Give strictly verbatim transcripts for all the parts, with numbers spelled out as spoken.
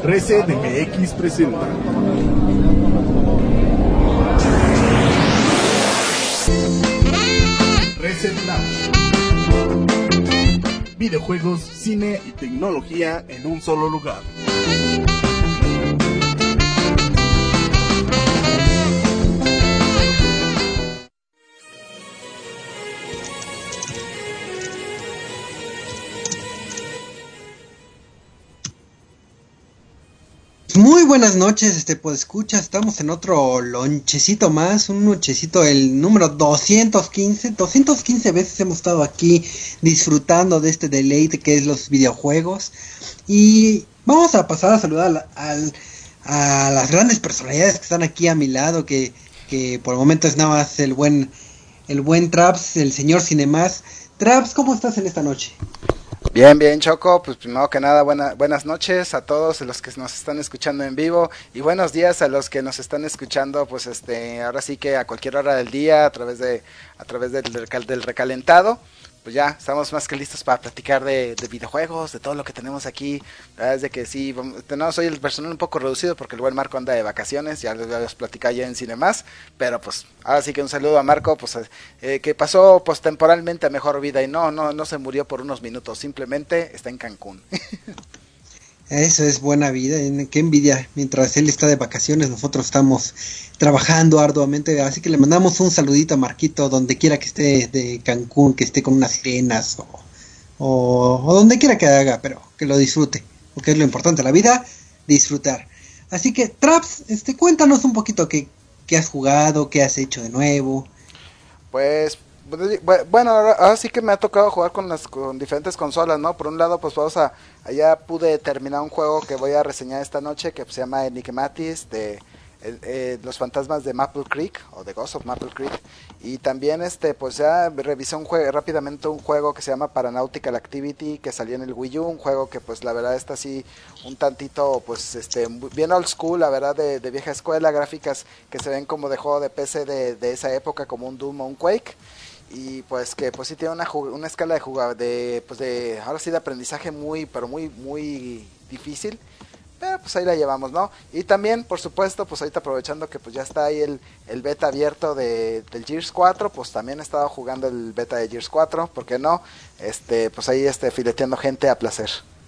Reset M X presenta Reset Lounge. Videojuegos, cine y tecnología en un solo lugar. Muy buenas noches, este pues escucha, estamos en otro lonchecito más, un lonchecito, el número doscientos quince, doscientas quince veces hemos estado aquí disfrutando de este deleite que es los videojuegos, y vamos a pasar a saludar a, a, a las grandes personalidades que están aquí a mi lado, que, que por el momento es nada más el buen, el buen Traps, el señor Cinemas. Traps, ¿cómo estás en esta noche? Bien, bien, Choco, pues primero que nada buena, buenas noches a todos los que nos están escuchando en vivo y buenos días a los que nos están escuchando, pues este, ahora sí que a cualquier hora del día a través de, a través del, del recalentado. Pues ya estamos más que listos para platicar de, de videojuegos, de todo lo que tenemos aquí. La verdad es de que sí, vamos, tenemos hoy el personal un poco reducido porque el buen Marco anda de vacaciones, ya les voy a platicar ya en Cinemas, pero pues ahora sí que un saludo a Marco, pues eh, que pasó pues temporalmente a mejor vida y no, no, no se murió por unos minutos, simplemente está en Cancún. Eso es buena vida, qué envidia, mientras él está de vacaciones nosotros estamos trabajando arduamente, así que le mandamos un saludito a Marquito donde quiera que esté de Cancún, que esté con unas sirenas o, o, o donde quiera que haga, pero que lo disfrute, porque es lo importante de la vida, disfrutar. Así que Traps, este, cuéntanos un poquito qué, qué has jugado, qué has hecho de nuevo. Pues bueno, ahora sí que me ha tocado jugar con las con diferentes consolas, ¿no? Por un lado, pues vamos a, allá pude terminar un juego que voy a reseñar esta noche, que pues, se llama Enigmatis, de eh, eh, los fantasmas de Maple Creek, o The Ghost of Maple Creek, y también este, pues ya revisé un juego, rápidamente un juego que se llama Paranautical Activity, que salió en el Wii U, un juego que pues la verdad está así, un tantito, pues este, bien old school, la verdad, de, de vieja escuela, gráficas que se ven como de juego de P C de, de esa época, como un Doom o un Quake, y pues que pues sí tiene una una escala de jugada de pues de ahora sí de aprendizaje muy pero muy muy difícil, pero pues ahí la llevamos, ¿no? Y también por supuesto pues ahorita aprovechando que pues ya está ahí el, el beta abierto de del Gears cuatro, pues también he estado jugando el beta de Gears cuatro, ¿por qué no? Este pues ahí este fileteando gente a placer.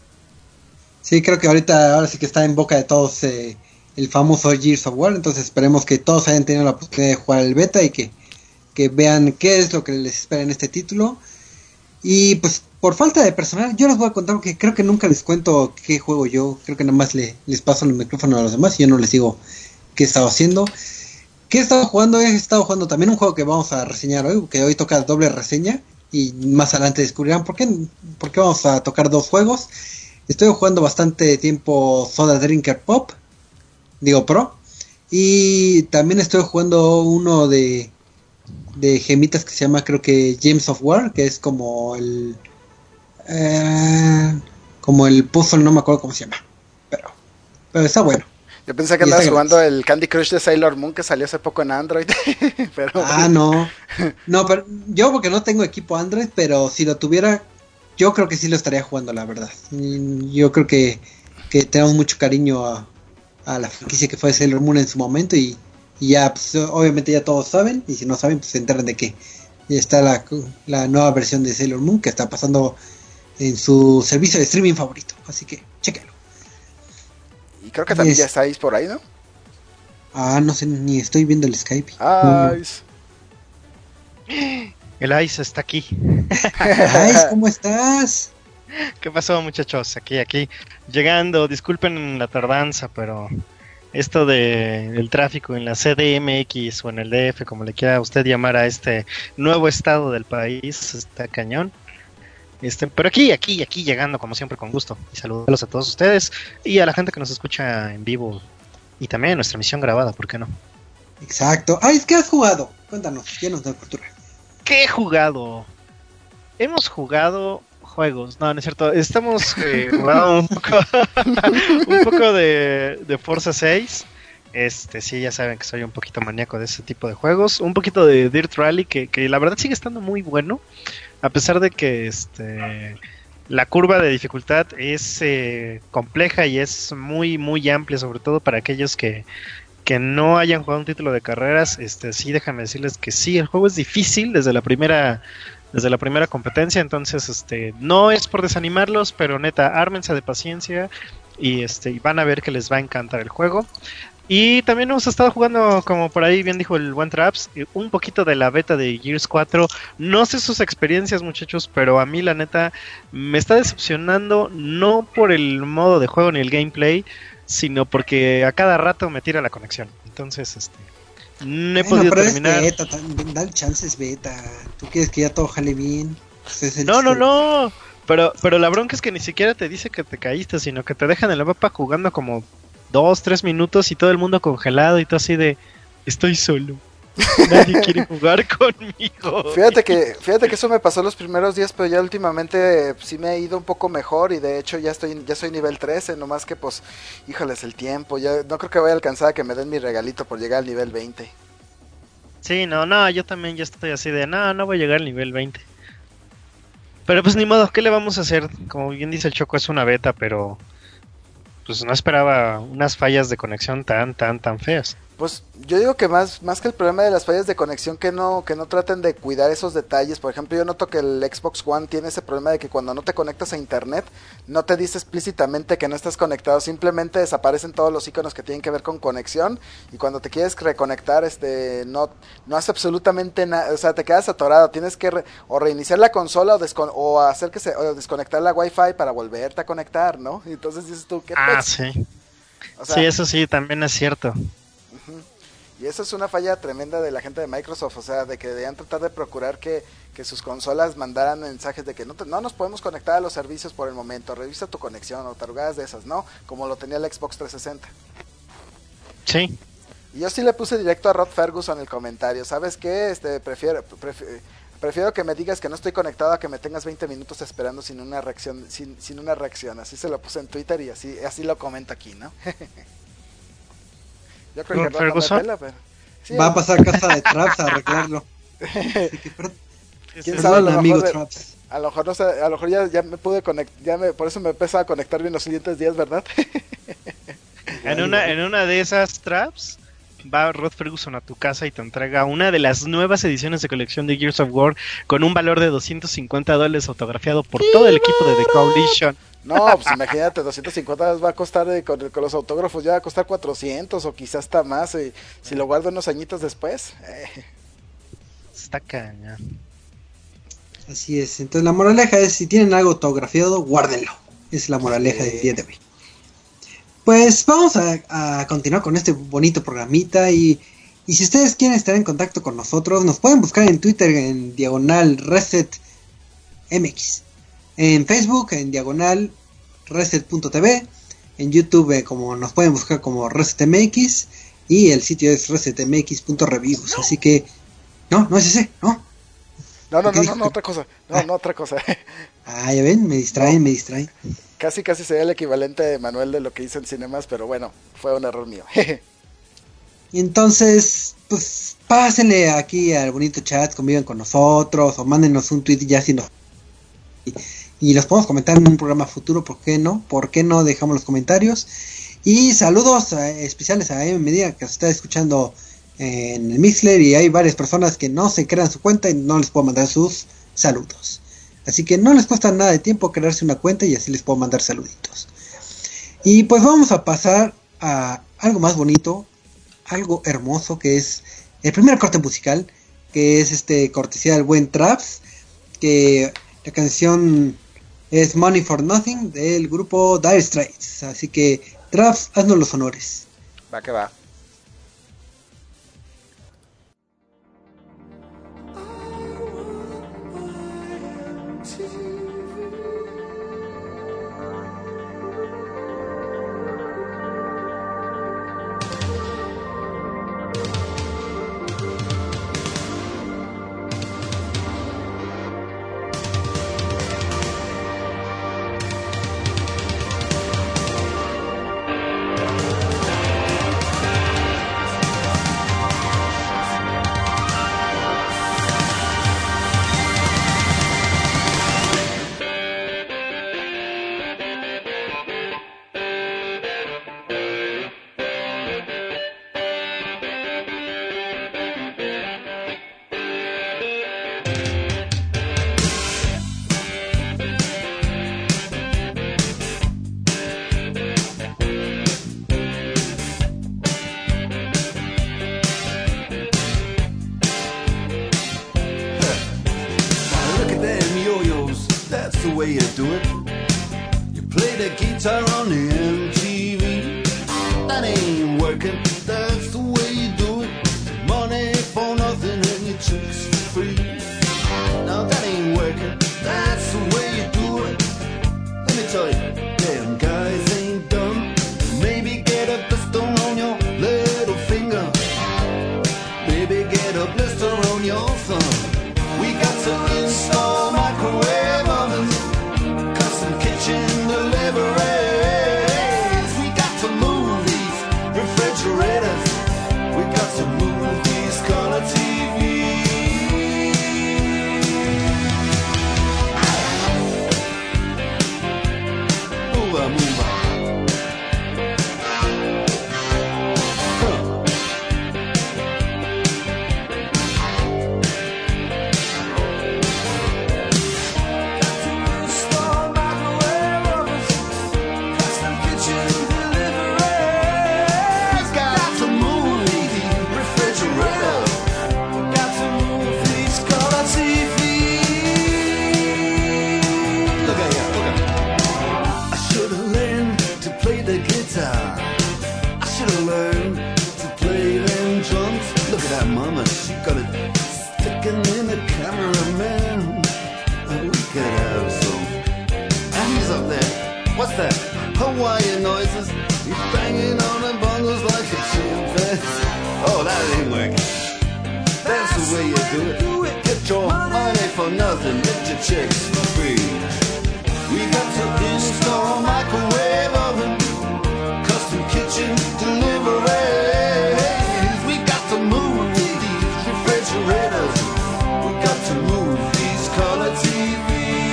Sí, creo que ahorita ahora sí que está en boca de todos eh, el famoso Gears of War, entonces esperemos que todos hayan tenido la oportunidad de jugar el beta y que que vean qué es lo que les espera en este título. Y pues por falta de personal yo les voy a contar, porque creo que nunca les cuento qué juego yo, creo que nada más le, les paso el micrófono a los demás y yo no les digo qué he estado haciendo. ¿Qué he estado jugando? He estado jugando también un juego que vamos a reseñar hoy, que hoy toca doble reseña y más adelante descubrirán por qué, por qué vamos a tocar dos juegos. Estoy jugando bastante tiempo Soda Drinker Pop, digo Pro, y también estoy jugando uno de de gemitas que se llama, creo que Gems of War, que es como el eh, como el puzzle, no me acuerdo cómo se llama, pero pero está bueno. Yo pensé que andabas jugando el Candy Crush de Sailor Moon que salió hace poco en Android. pero... Ah, no. No, pero yo porque no tengo equipo Android, pero si lo tuviera, yo creo que sí lo estaría jugando, la verdad. Yo creo que, que tenemos mucho cariño a, a la franquicia que fue Sailor Moon en su momento y Y ya, pues, obviamente ya todos saben, y si no saben, pues se enteran de que ya está la, la nueva versión de Sailor Moon que está pasando en su servicio de streaming favorito, así que chéquenlo. Y creo que también es... ya estáis por ahí, ¿no? Ah, no sé, ni estoy viendo el Skype. Ice. El Ice está aquí. Ice, ¿cómo estás? ¿Qué pasó, muchachos? Aquí, aquí, llegando, disculpen la tardanza, pero... esto de el tráfico en la C D M X o en el D F, como le quiera usted llamar a este nuevo estado del país, está cañón. Este, pero aquí, aquí, aquí llegando como siempre con gusto. Y saludos a todos ustedes y a la gente que nos escucha en vivo y también en nuestra emisión grabada, ¿por qué no? Exacto. Ay, ¿qué has jugado? Cuéntanos, llenos de cultura. ¿Qué he jugado? Hemos jugado juegos, no, no es cierto, estamos eh, jugando un poco, un poco de, de Forza seis, este, sí, ya saben que soy un poquito maníaco de ese tipo de juegos, un poquito de Dirt Rally, que, que la verdad sigue estando muy bueno, a pesar de que este la curva de dificultad es eh, compleja y es muy muy amplia, sobre todo para aquellos que, que no hayan jugado un título de carreras. Este, sí, déjame decirles que sí, el juego es difícil desde la primera desde la primera competencia, entonces este no es por desanimarlos, pero neta, ármense de paciencia y este y van a ver que les va a encantar el juego. Y también hemos estado jugando, como por ahí bien dijo el buen Traps, un poquito de la beta de Gears cuatro. No sé sus experiencias, muchachos, pero a mí la neta me está decepcionando, no por el modo de juego ni el gameplay, sino porque a cada rato me tira la conexión. Entonces, este no he Bueno, podido pero terminar. Es beta, también, dale chances beta. Tú quieres que ya todo jale bien. Pues es el No, no, chiste. no. Pero, pero la bronca es que ni siquiera te dice que te caíste, sino que te dejan en la mapa jugando como dos, tres minutos y todo el mundo congelado y tú así de, estoy solo. Nadie quiere jugar conmigo. Fíjate que, fíjate que eso me pasó los primeros días, pero ya últimamente eh, sí me ha ido un poco mejor y de hecho ya estoy, ya soy nivel trece, nomás que pues, híjoles el tiempo, ya no creo que vaya a alcanzar a que me den mi regalito por llegar al nivel veinte. Sí, no, no, yo también ya estoy así de, no, no voy a llegar al nivel veinte. Pero pues ni modo, ¿qué le vamos a hacer? Como bien dice el Choco, es una beta, pero pues no esperaba unas fallas de conexión tan, tan, tan feas. Pues yo digo que más, más que el problema de las fallas de conexión, que no, que no traten de cuidar esos detalles. Por ejemplo, yo noto que el Xbox One tiene ese problema de que cuando no te conectas a internet, no te dice explícitamente que no estás conectado, simplemente desaparecen todos los iconos que tienen que ver con conexión, y cuando te quieres reconectar, este, no, no hace absolutamente nada, o sea, te quedas atorado, tienes que re, o reiniciar la consola o, descon, o hacer que se, o desconectar la Wi-Fi para volverte a conectar, ¿no? Y entonces dices tú, ¿qué Ah, pez? sí. O sea, Sí, eso sí, también es cierto. Uh-huh. Y eso es una falla tremenda de la gente de Microsoft, o sea, de que debían tratar de procurar que, que sus consolas mandaran mensajes de que no, te, no nos podemos conectar a los servicios por el momento, revisa tu conexión o tarugadas de esas, ¿no? Como lo tenía el Xbox trescientos sesenta. Sí. Y yo sí le puse directo a Rod Ferguson el comentario, ¿sabes qué? Este, prefiero, prefiero, prefiero que me digas que no estoy conectado a que me tengas veinte minutos esperando sin una reacción, sin, sin una reacción. Así se lo puse en Twitter y así, así lo comento aquí, ¿no? Yo creo que Rod no me pela, pero... Sí, va a pasar a casa de Traps a arreglarlo. Así que, pero, ¿quién sabe? A lo amigo mejor, Traps. a lo mejor, no sé, a lo mejor ya, ya me pude conectar, ya me, por eso me empezó a conectar bien los siguientes días, ¿verdad? En una, en una de esas traps va Rod Ferguson a tu casa y te entrega una de las nuevas ediciones de colección de Gears of War con un valor de doscientos cincuenta dólares autografiado por todo el equipo de The Coalition. No, pues imagínate, doscientos cincuenta va a costar eh, con, con los autógrafos, ya va a costar cuatrocientos o quizás hasta más, eh, si lo guardo unos añitos después. Eh. Está caña. Así es, entonces la moraleja es, si tienen algo autografiado, guárdenlo. Es la moraleja Sí. del día de hoy. Pues vamos a, a continuar con este bonito programita y, y si ustedes quieren estar en contacto con nosotros, nos pueden buscar en Twitter en diagonal reset M X, en Facebook en diagonal reset.tv, en YouTube eh, como nos pueden buscar como resetmx y el sitio es resetmx.reviews, así que no, no es ese, no. No, no, no, dijo no, no, que... otra cosa, no, ah. no, otra cosa. Ah, ya ven, me distraen, no. me distraen. Casi, casi sería el equivalente de Manuel de lo que hice en Cinemas, pero bueno, fue un error mío. Y entonces, pues pásenle aquí al bonito chat, convivan con nosotros o mándenos un tweet ya si no. Y, y los podemos comentar en un programa futuro, ¿por qué no? ¿Por qué no dejamos los comentarios? Y saludos eh, especiales a M Medina que se está escuchando eh, en el Mixler y hay varias personas que no se crean su cuenta y no les puedo mandar sus saludos. Así que no les cuesta nada de tiempo crearse una cuenta y así les puedo mandar saluditos. Y pues vamos a pasar a algo más bonito, algo hermoso, que es el primer corte musical, que es este cortesía del buen Traps, que la canción es Money for Nothing del grupo Dire Straits. Así que Traps, haznos los honores. Va que va. the way you do it. You play the guitar on the M T V. That ain't working, that's the way you do it. Money for nothing and your chicks for free. Now that ain't working, that's the way you do it. Let me tell you, damn guys ain't dumb. Maybe get a blister on your little finger. Maybe get a blister on your thumb. We got to install microwave ovens, custom kitchen deliveries. We got to move these refrigerators. We got to move these color T Vs. Move on, move on. What's that? Hawaiian noises. He's banging on the bongos like a chimpanzee. Oh, that ain't working. That's the way you do it. Get your money for nothing, get your chicks for free. We got to install microwave oven, custom kitchen deliveries. We got to move these refrigerators. We got to move these color T Vs.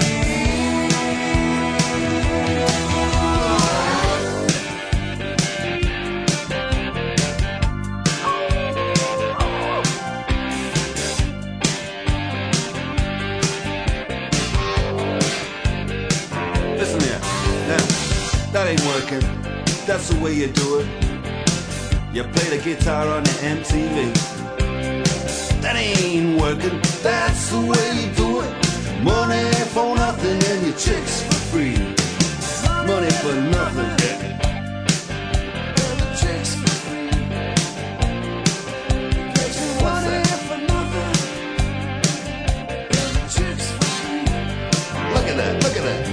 That ain't working, that's the way you do it. You play the guitar on the M T V. That ain't working, that's the way you do it. Money for nothing and your chicks for free. Money for nothing and your chicks for free. What's that? Look at that, look at that.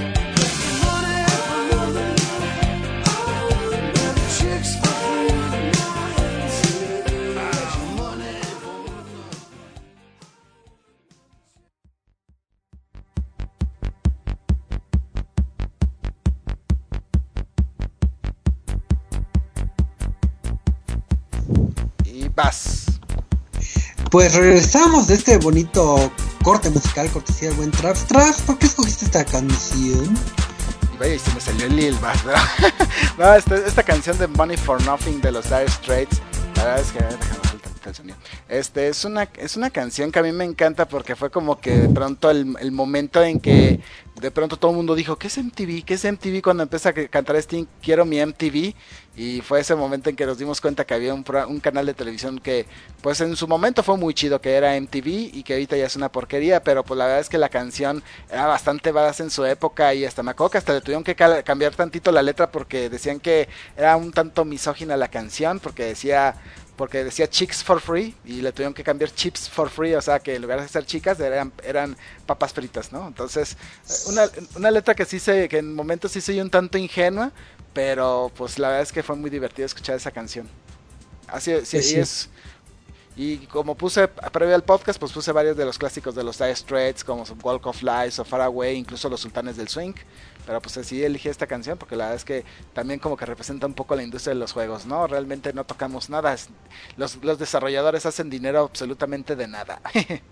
Pues regresamos de este bonito corte musical, cortesía del buen Traps. Traps, ¿por qué escogiste esta canción? Vaya, y se me salió el Lil Bass, ¿no? No, esta, esta canción de Money for Nothing de los Dire Straits, la verdad es que déjame saltar el sonido. Este es una es una canción que a mí me encanta porque fue como que de pronto el, el momento en que de pronto todo el mundo dijo, ¿qué es M T V? ¿Qué es M T V? Cuando empieza a cantar Sting, quiero mi M T V. Y fue ese momento en que nos dimos cuenta que había un, un canal de televisión que pues en su momento fue muy chido, que era M T V, y que ahorita ya es una porquería, pero pues la verdad es que la canción era bastante badass en su época, y hasta me acuerdo que hasta le tuvieron que cal- cambiar tantito la letra porque decían que era un tanto misógina la canción, porque decía... porque decía chicks for free y le tuvieron que cambiar chips for free, o sea que en lugar de ser chicas eran, eran papas fritas, ¿no? Entonces una, una letra que sí se, que en momentos sí se oye un tanto ingenua, pero pues la verdad es que fue muy divertido escuchar esa canción. Así sí, sí. Y es, y como puse previo al podcast, pues puse varios de los clásicos de los Dire Straits, como Walk of Life o Far Away, incluso los Sultanes del Swing. Pero pues decidí elegir esta canción porque la verdad es que también como que representa un poco la industria de los juegos, ¿no? Realmente no tocamos nada, los, los desarrolladores hacen dinero absolutamente de nada. Qué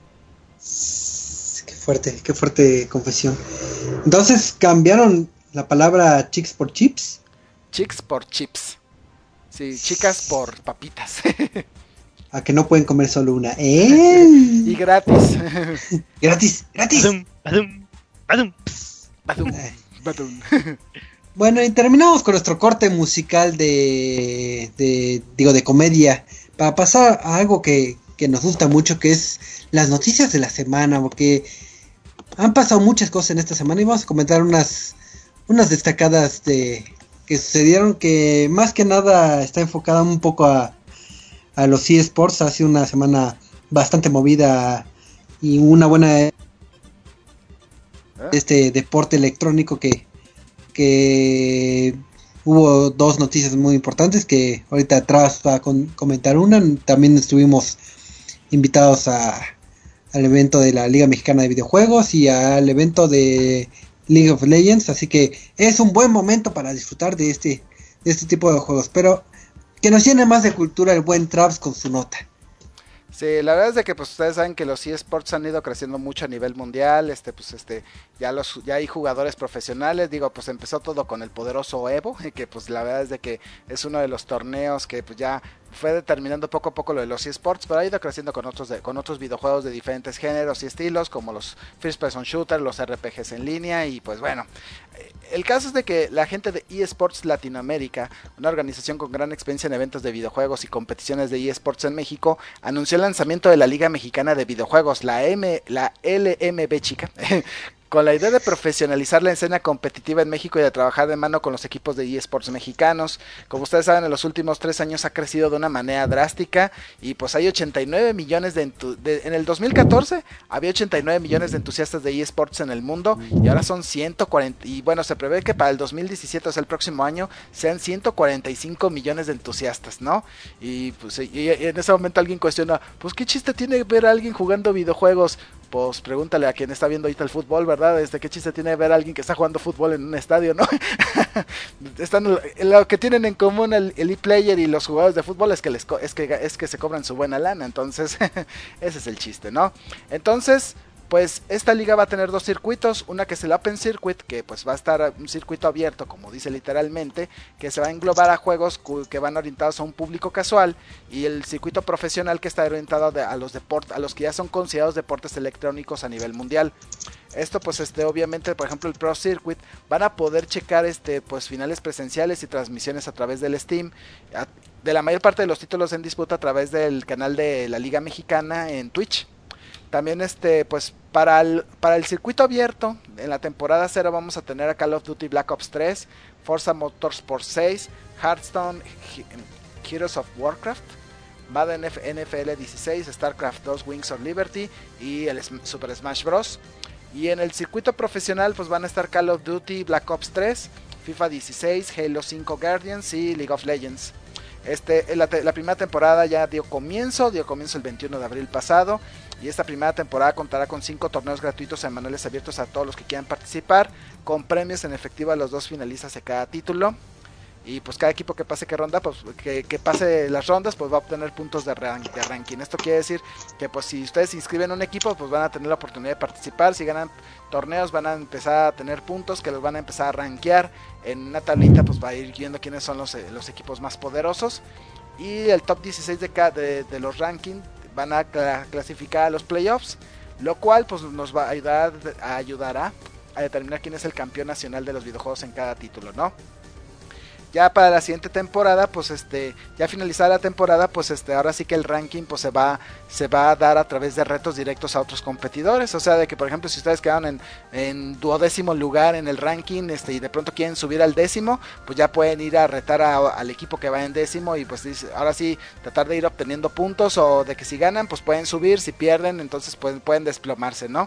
fuerte, qué fuerte confesión. Entonces, ¿cambiaron la palabra chicks por chips? Chicks por chips. Sí, chicas por papitas. A que no pueden comer solo una. ¡Eh! Y gratis. Gratis, gratis. Badum, badum, badum. Badum, badum. Bueno, y terminamos con nuestro corte musical de, de digo, de comedia, para pasar a algo que, que nos gusta mucho, que es las noticias de la semana, porque han pasado muchas cosas en esta semana y vamos a comentar unas, unas destacadas de que sucedieron, que más que nada está enfocada un poco a, a los eSports. Ha sido una semana bastante movida y una buena ¿Eh? este deporte electrónico que, que hubo dos noticias muy importantes que ahorita atrás va a con, comentar una. También estuvimos invitados a al evento de la Liga Mexicana de Videojuegos y al evento de League of Legends, así que es un buen momento para disfrutar de este de este tipo de juegos, pero que nos llene más de cultura el buen Traps con su nota. Sí, la verdad es de que pues ustedes saben que los eSports han ido creciendo mucho a nivel mundial, este pues este ya los ya hay jugadores profesionales, digo, pues empezó todo con el poderoso Evo, que pues la verdad es de que es uno de los torneos que pues ya fue determinando poco a poco lo de los eSports, pero ha ido creciendo con otros de, con otros videojuegos de diferentes géneros y estilos, como los First Person Shooter, los R P Gs en línea, y pues bueno, el caso es de que la gente de eSports Latinoamérica, una organización con gran experiencia en eventos de videojuegos y competiciones de eSports en México, anunció el lanzamiento de la Liga Mexicana de Videojuegos, la M, la L M B chica, con la idea de profesionalizar la escena competitiva en México y de trabajar de mano con los equipos de eSports mexicanos. Como ustedes saben, en los últimos tres años ha crecido de una manera drástica y pues hay ochenta y nueve millones de, de en el dos mil catorce había ochenta y nueve millones de entusiastas de eSports en el mundo y ahora son ciento cuarenta, y bueno, se prevé que para el dos mil diecisiete, o sea el próximo año, sean ciento cuarenta y cinco millones de entusiastas, ¿no? Y pues y, y en ese momento alguien cuestiona, pues qué chiste tiene ver a alguien jugando videojuegos. Pues pregúntale a quien está viendo ahorita el fútbol, ¿verdad? Este, ¿qué chiste tiene ver a alguien que está jugando fútbol en un estadio, no? Están, lo que tienen en común el, el ePlayer y los jugadores de fútbol es que, les, es que es que se cobran su buena lana, entonces ese es el chiste, ¿no? Entonces, pues esta liga va a tener dos circuitos, una que es el Open Circuit, que pues va a estar un circuito abierto, como dice literalmente, que se va a englobar a juegos que van orientados a un público casual, y el circuito profesional, que está orientado a los deportes, a los que ya son considerados deportes electrónicos a nivel mundial. Esto pues este obviamente, por ejemplo, el Pro Circuit van a poder checar este pues finales presenciales y transmisiones a través del Steam de la mayor parte de los títulos en disputa a través del canal de la Liga Mexicana en Twitch. También este pues para el, para el circuito abierto en la temporada cero vamos a tener a Call of Duty Black Ops tres, Forza Motorsport seis, Hearthstone, Heroes of Warcraft, Madden N F L dieciséis, StarCraft dos, Wings of Liberty y el Super Smash Bros. Y en el circuito profesional pues van a estar Call of Duty Black Ops tres, FIFA dieciséis, Halo cinco Guardians y League of Legends. Este, la, la primera temporada ya dio comienzo, dio comienzo el veintiuno de abril pasado, y esta primera temporada contará con cinco torneos gratuitos semanales abiertos a todos los que quieran participar, con premios en efectivo a los dos finalistas de cada título. Y pues cada equipo que pase que ronda, pues que, que pase las rondas, pues va a obtener puntos de, rank, de ranking. Esto quiere decir que pues si ustedes se inscriben en un equipo, pues van a tener la oportunidad de participar. Si ganan torneos, van a empezar a tener puntos que los van a empezar a rankear. En una tablita pues va a ir viendo quiénes son los, los equipos más poderosos. Y el top dieciséis de, de, de los rankings van a clasificar a los playoffs, lo cual pues nos va a ayudar a ayudará a determinar quién es el campeón nacional de los videojuegos en cada título, ¿no? Ya para la siguiente temporada, pues este, ya finalizada la temporada, pues este, ahora sí que el ranking pues se va, se va a dar a través de retos directos a otros competidores. O sea, de que por ejemplo si ustedes quedaron en, en duodécimo lugar en el ranking, este, y de pronto quieren subir al décimo, pues ya pueden ir a retar a, al equipo que va en décimo y pues ahora sí tratar de ir obteniendo puntos, o de que si ganan pues pueden subir, si pierden entonces pueden, pueden desplomarse, ¿no?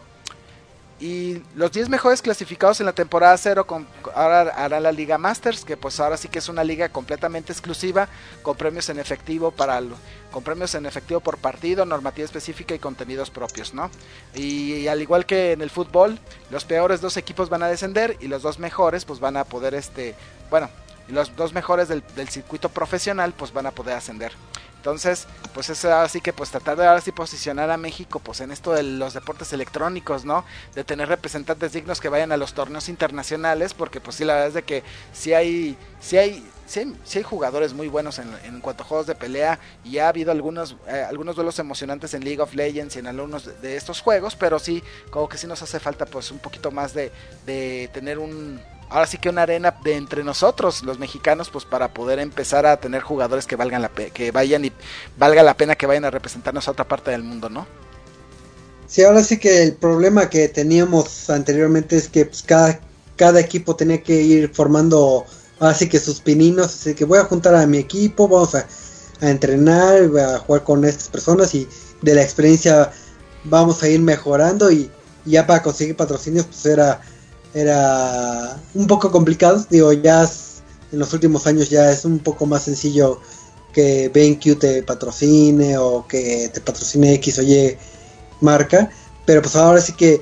Y los diez mejores clasificados en la temporada cero con, ahora hará la Liga Masters, que pues ahora sí que es una liga completamente exclusiva, con premios en efectivo para con premios en efectivo por partido, normativa específica y contenidos propios, ¿no? Y, y al igual que en el fútbol, los peores dos equipos van a descender y los dos mejores pues van a poder este, bueno, y los dos mejores del, del circuito profesional pues van a poder ascender. Entonces, pues es así que pues tratar de ahora sí posicionar a México pues en esto de los deportes electrónicos, ¿no? De tener representantes dignos que vayan a los torneos internacionales, porque pues sí, la verdad es de que sí hay, sí hay, sí hay, sí hay jugadores muy buenos en, en cuanto a juegos de pelea, y ha habido algunos, eh, algunos duelos emocionantes en League of Legends y en algunos de, de estos juegos, pero sí, como que sí nos hace falta pues un poquito más de, de tener un... ahora sí que una arena de entre nosotros los mexicanos, pues para poder empezar a tener jugadores que valgan la pe- que vayan y valga la pena que vayan a representarnos a otra parte del mundo, ¿no? Sí, ahora sí que el problema que teníamos anteriormente es que pues, cada, cada equipo tenía que ir formando así que sus pininos, así que voy a juntar a mi equipo, vamos a, a entrenar, voy a jugar con estas personas y de la experiencia vamos a ir mejorando y, y ya para conseguir patrocinios pues era, era un poco complicado, digo, ya es, en los últimos años ya es un poco más sencillo que B and Q te patrocine o que te patrocine X o Y marca, pero pues ahora sí que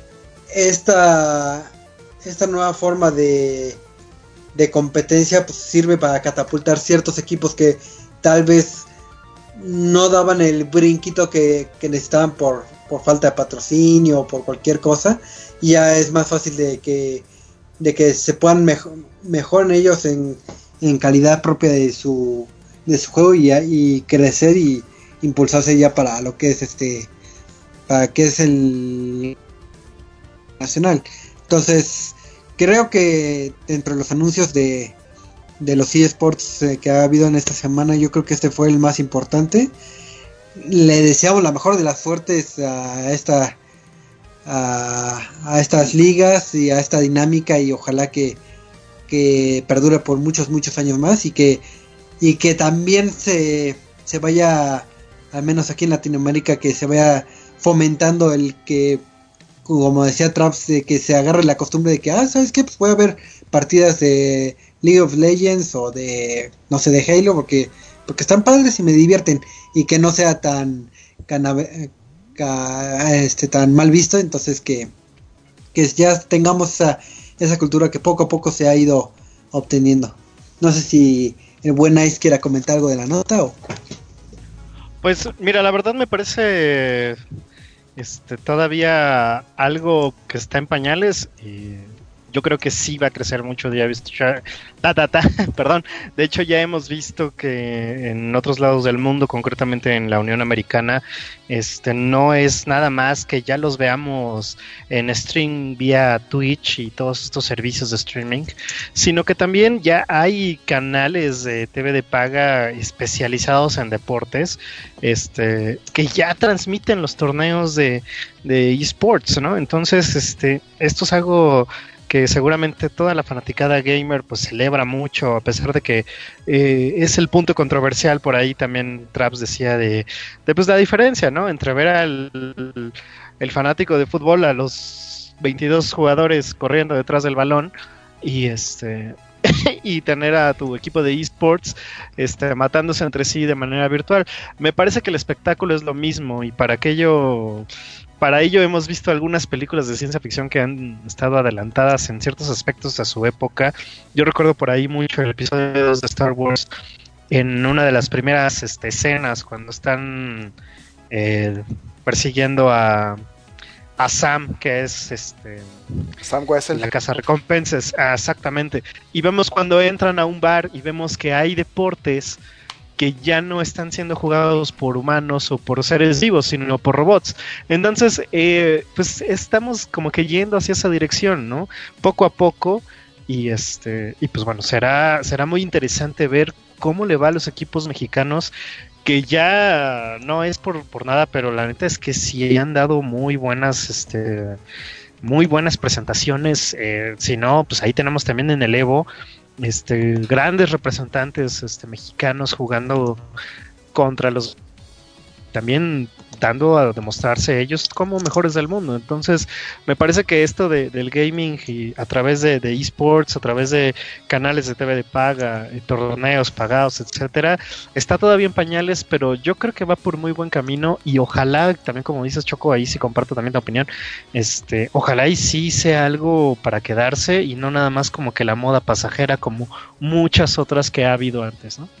esta esta nueva forma de de competencia pues sirve para catapultar ciertos equipos que tal vez no daban el brinquito que, que necesitaban por, por falta de patrocinio o por cualquier cosa, y ya es más fácil de que de que se puedan mejor, mejoren ellos en, en calidad propia de su de su juego y, y crecer y impulsarse ya para lo que es este para que es el nacional. Entonces creo que entre los anuncios de de los eSports eh, que ha habido en esta semana, yo creo que este fue el más importante. Le deseamos la mejor de las suertes a esta a, a estas ligas y a esta dinámica, y ojalá que que perdure por muchos muchos años más, y que y que también se se vaya, al menos aquí en Latinoamérica, que se vaya fomentando el que, como decía Traps, de que se agarre la costumbre de que, ah, ¿sabes qué? Pues voy a ver partidas de League of Legends o de, no sé, de Halo, porque porque están padres y me divierten, y que no sea tan canabe, ca, este tan mal visto. Entonces que que ya tengamos esa esa cultura que poco a poco se ha ido obteniendo. No sé si el buen Ice quiera comentar algo de la nota o... Pues mira, la verdad me parece este todavía algo que está en pañales, y yo creo que sí va a crecer mucho. Ya he visto, ta, ta, ta, perdón, de hecho ya hemos visto que en otros lados del mundo, concretamente en la Unión Americana, este no es nada más que ya los veamos en stream vía Twitch y todos estos servicios de streaming, sino que también ya hay canales de T V de paga especializados en deportes, este que ya transmiten los torneos de, de eSports, ¿no? Entonces, este esto es algo que seguramente toda la fanaticada gamer pues celebra mucho, a pesar de que eh, es el punto controversial. Por ahí también Traps decía de, de pues la diferencia, ¿no?, entre ver al el fanático de fútbol, a los veintidós jugadores corriendo detrás del balón, y este y tener a tu equipo de eSports este, matándose entre sí de manera virtual. Me parece que el espectáculo es lo mismo, y para aquello Para ello hemos visto algunas películas de ciencia ficción que han estado adelantadas en ciertos aspectos a su época. Yo recuerdo por ahí mucho el episodio dos de Star Wars, en una de las primeras este, escenas, cuando están eh, persiguiendo a, a Sam, que es este Sam Wessel, la cazarrecompensas, ah, exactamente. Y vemos cuando entran a un bar y vemos que hay deportes que ya no están siendo jugados por humanos o por seres vivos, sino por robots. Entonces, eh, pues estamos como que yendo hacia esa dirección, ¿no? Poco a poco, y este, y pues bueno, será, será muy interesante ver cómo le va a los equipos mexicanos, que ya no es por, por nada, pero la neta es que sí han dado muy buenas, este, muy buenas presentaciones. Eh, si no, pues ahí tenemos también en el Evo este grandes representantes este mexicanos jugando contra los, también dando a demostrarse ellos como mejores del mundo. Entonces me parece que esto de, del gaming, y a través de, de eSports, a través de canales de T V de paga, torneos pagados, etcétera, está todavía en pañales, pero yo creo que va por muy buen camino, y ojalá, también como dices, Choco, ahí sí comparto también tu opinión, este, ojalá y sí sea algo para quedarse, y no nada más como que la moda pasajera como muchas otras que ha habido antes, ¿no?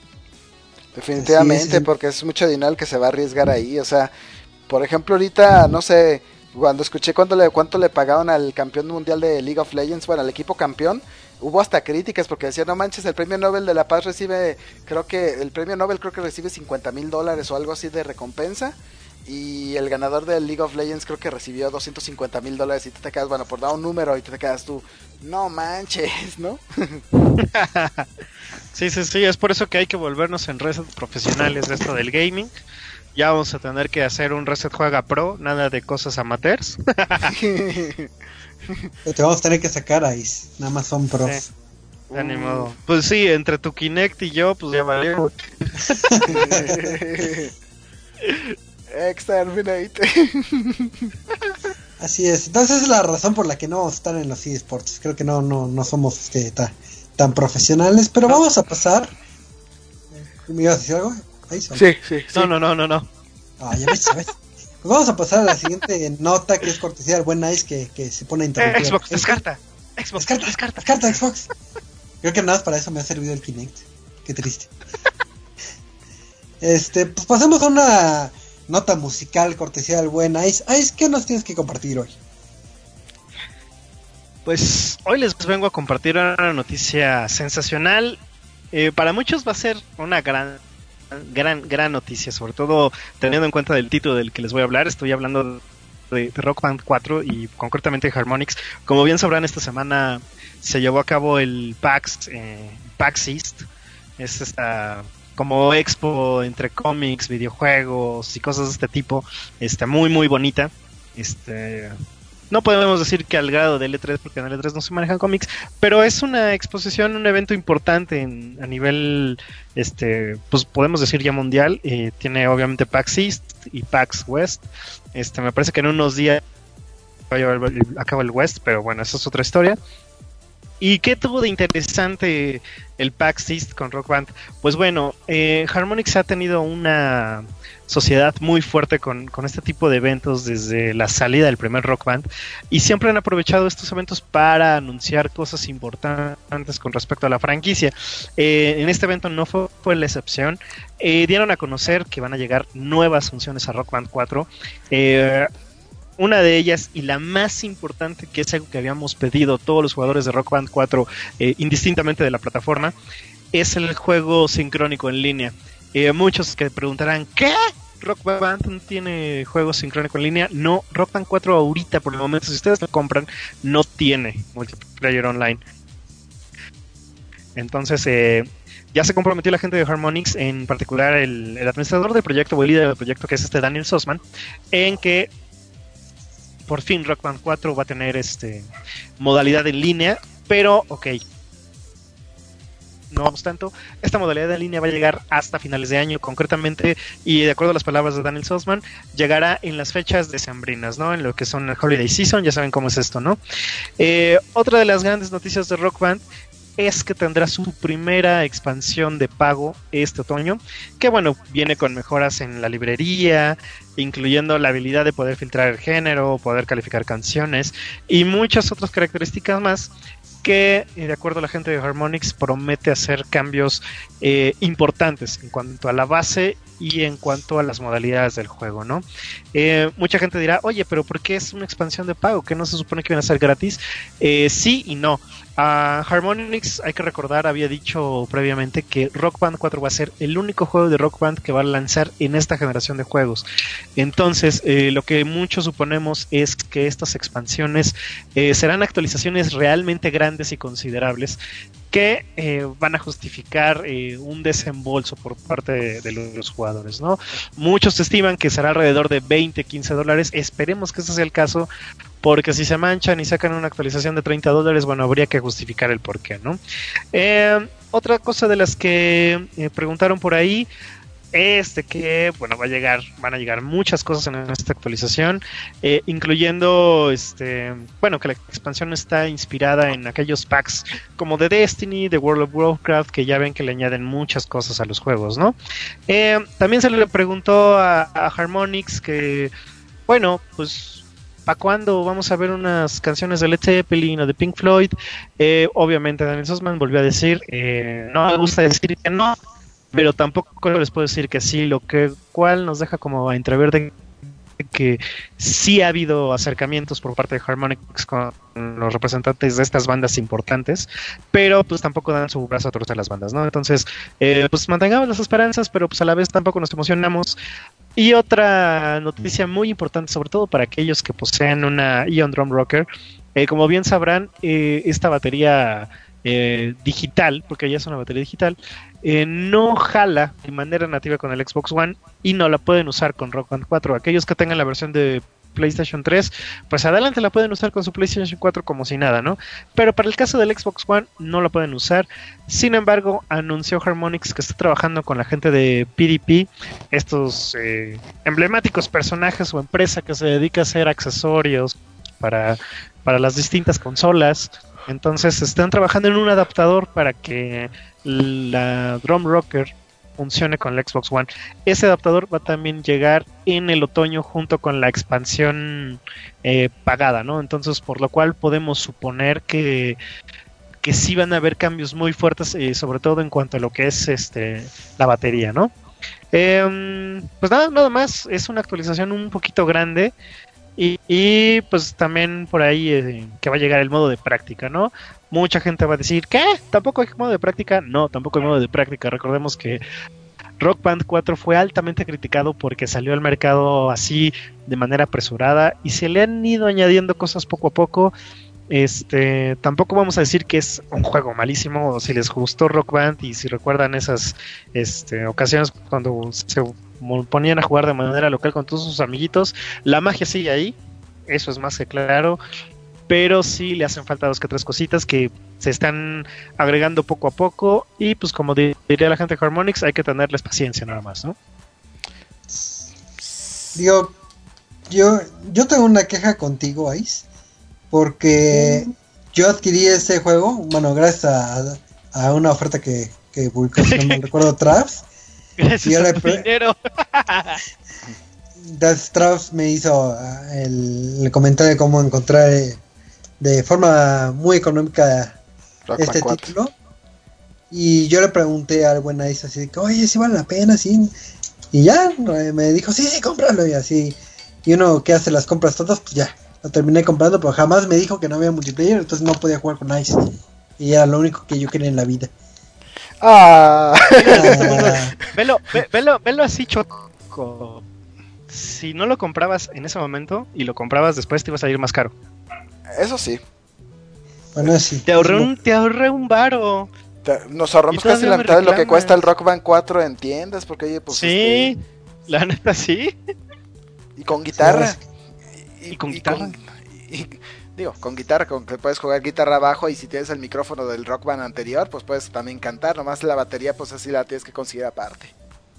Definitivamente, Sí, sí, sí. porque es mucho dinero que se va a arriesgar ahí. O sea, por ejemplo, ahorita, no sé, cuando escuché cuánto le, cuánto le pagaron al campeón mundial de League of Legends, bueno, al equipo campeón, hubo hasta críticas porque decían, no manches, el premio Nobel de la Paz recibe, creo que, el premio Nobel creo que recibe cincuenta mil dólares o algo así de recompensa, y el ganador del League of Legends creo que recibió doscientos cincuenta mil dólares, y tú te quedas, bueno, por dar un número, y tú te quedas tú, no manches, ¿no? Sí, sí, sí, es por eso que hay que volvernos en redes profesionales de esto del gaming, Ya vamos a tener que hacer un Reset Juega Pro, nada de cosas amateurs. Te vamos a tener que sacar ahí, nada más son pros. Sí. Ya ni modo. Pues sí, entre tu Kinect y yo, pues ya valió. Exterminate. Así es, entonces es la razón por la que no vamos a estar en los eSports. Creo que no, no, no somos este, ta, tan profesionales, pero vamos a pasar. ¿Me ibas a decir algo? Ahí son. Sí, sí, sí. No, no, no, no, no. Ah, ya ves, ya ves. Pues vamos a pasar a la siguiente nota, que es cortesía del buen Nice, que, que se pone a interrumpir. Eh, Xbox, descarta. Xbox, descarta, descarta. descarta Xbox. Creo que nada más para eso me ha servido el Kinect. Qué triste. Este, pues pasemos a una nota musical cortesía del buen Ice. Ice, ¿qué nos tienes que compartir hoy? Pues hoy les vengo a compartir una noticia sensacional. Eh, para muchos va a ser una gran, gran, gran noticia, sobre todo teniendo en cuenta el título del que les voy a hablar. Estoy hablando de, de Rock Band cuatro y concretamente de Harmonix. Como bien sabrán, esta semana se llevó a cabo el PAX, eh, PAX East. Es esta como expo entre cómics, videojuegos y cosas de este tipo. Está muy, muy bonita. Este... No podemos decir que al grado de L tres, porque en L tres no se manejan cómics, pero es una exposición, un evento importante en, a nivel, este, pues podemos decir ya mundial. Eh, tiene obviamente PAX East y PAX West. Este, me parece que en unos días va a llevar a cabo el West, pero bueno, esa es otra historia. ¿Y qué tuvo de interesante el PAX East con Rock Band? Pues bueno, eh, Harmonix ha tenido una sociedad muy fuerte con, con este tipo de eventos desde la salida del primer Rock Band, y siempre han aprovechado estos eventos para anunciar cosas importantes con respecto a la franquicia. Eh, en este evento no fue, fue la excepción. Eh, dieron a conocer que van a llegar nuevas funciones a Rock Band cuatro. Eh, Una de ellas, y la más importante, que es algo que habíamos pedido todos los jugadores de Rock Band cuatro, eh, indistintamente de la plataforma, es el juego sincrónico en línea. Eh, muchos que preguntarán, ¿qué? ¿Rock Band no tiene juego sincrónico en línea? No, Rock Band cuatro ahorita, por el momento, si ustedes lo compran, no tiene multiplayer online. Entonces, eh, ya se comprometió la gente de Harmonix, en particular el, el administrador del proyecto, o el líder del proyecto, que es este Daniel Sussman, en que por fin Rock Band cuatro va a tener este modalidad en línea, pero ok, no vamos tanto, esta modalidad en línea va a llegar hasta finales de año, concretamente, y de acuerdo a las palabras de Daniel Sussman, llegará en las fechas decembrinas, ¿no? En lo que son el Holiday Season, ya saben cómo es esto, ¿no? Eh, otra de las grandes noticias de Rock Band es que tendrá su primera expansión de pago este otoño, que bueno, viene con mejoras en la librería, incluyendo la habilidad de poder filtrar el género, poder calificar canciones y muchas otras características más, que de acuerdo a la gente de Harmonix promete hacer cambios eh, importantes en cuanto a la base y en cuanto a las modalidades del juego, ¿no? Eh, mucha gente dirá, oye, pero ¿por qué es una expansión de pago? ¿Que no se supone que iban a ser gratis? Eh, sí y no. Uh, Harmonix, hay que recordar, había dicho previamente que Rock Band cuatro va a ser el único juego de Rock Band que va a lanzar en esta generación de juegos. Entonces, eh, lo que muchos suponemos es que estas expansiones eh, serán actualizaciones realmente grandes y considerables, que eh, van a justificar eh, un desembolso por parte de, de los jugadores, ¿no? Muchos estiman que será alrededor de veinte, quince dólares. Esperemos que ese sea el caso, porque si se manchan y sacan una actualización de treinta dólares, bueno, habría que justificar el porqué, ¿no? Eh, otra cosa de las que eh, preguntaron por ahí es de que, bueno, va a llegar, van a llegar muchas cosas en esta actualización, eh, incluyendo, este, bueno, que la expansión está inspirada en aquellos packs como de Destiny, de World of Warcraft, que ya ven que le añaden muchas cosas a los juegos, ¿no? Eh, también se le preguntó a, a Harmonix que, bueno, pues, ¿para cuándo vamos a ver unas canciones de Led Zeppelin o de Pink Floyd? Eh, obviamente Daniel Sussman volvió a decir, eh, no me gusta decir que no, pero tampoco les puedo decir que sí, lo que cual nos deja como a entrever de que sí ha habido acercamientos por parte de Harmonix con los representantes de estas bandas importantes, pero pues tampoco dan su brazo a torcer las bandas, ¿no? Entonces, eh, pues mantengamos las esperanzas, pero pues a la vez tampoco nos emocionamos. Y otra noticia muy importante, sobre todo para aquellos que poseen una Ion Drum Rocker, eh, como bien sabrán, eh, esta batería eh, digital, porque ya es una batería digital, eh, no jala de manera nativa con el Xbox One y no la pueden usar con Rock Band cuatro. Aquellos que tengan la versión de PlayStation tres, pues adelante la pueden usar con su PlayStation cuatro como si nada, ¿no? Pero para el caso del Xbox One no la pueden usar. Sin embargo, anunció Harmonix que está trabajando con la gente de P D P, estos eh, emblemáticos personajes o empresa que se dedica a hacer accesorios para, para las distintas consolas. Entonces están trabajando en un adaptador para que la Drum Rocker funcione con el Xbox One. Ese adaptador va a también llegar en el otoño junto con la expansión eh, pagada, ¿no? Entonces, por lo cual podemos suponer que que sí van a haber cambios muy fuertes, eh, sobre todo en cuanto a lo que es este la batería, ¿no? Eh, pues nada, nada más, es una actualización un poquito grande. Y, y pues también por ahí eh, que va a llegar el modo de práctica, ¿no? Mucha gente va a decir, ¿qué? ¿Tampoco hay modo de práctica? No, tampoco hay modo de práctica. Recordemos que Rock Band cuatro fue altamente criticado porque salió al mercado así de manera apresurada y se le han ido añadiendo cosas poco a poco. Este, tampoco vamos a decir que es un juego malísimo. Si les gustó Rock Band y si recuerdan esas este, ocasiones cuando se ponían a jugar de manera local con todos sus amiguitos, la magia sigue ahí, eso es más que claro, pero sí le hacen falta dos que tres cositas que se están agregando poco a poco y pues como diría la gente de Harmonix, hay que tenerles paciencia nada más, ¿no? Digo, yo, yo tengo una queja contigo, Ice, porque mm. yo adquirí este juego, bueno, gracias a, a una oferta que, que publicó, si no me recuerdo, Traps. Gracias a tu pre- dinero. Traps me hizo el, el comentario de cómo encontrar eh, de forma muy económica Rock este título. Y yo le pregunté al buen Ice así de que, oye, si vale la pena, sí. Y ya me dijo, sí, sí, cómpralo. Y así, y uno que hace las compras todas, pues ya, lo terminé comprando, pero jamás me dijo que no había multiplayer, entonces no podía jugar con Ice. Y era lo único que yo quería en la vida. Ah. Ah. Velo, ve, velo, velo así, Choco. Si no lo comprabas en ese momento y lo comprabas después, te iba a salir más caro. Eso sí. Bueno, sí. Te ahorré un, te ahorré un varo. Te, nos ahorramos casi la mitad de lo que cuesta el Rock Band cuatro en tiendas, porque oye, pues sí, este... la neta sí. Y con guitarra. Sí, y, y con y guitarra. Con, y, digo, con guitarra, con que puedes jugar guitarra abajo y si tienes el micrófono del Rock Band anterior, pues puedes también cantar, nomás la batería pues así la tienes que conseguir aparte.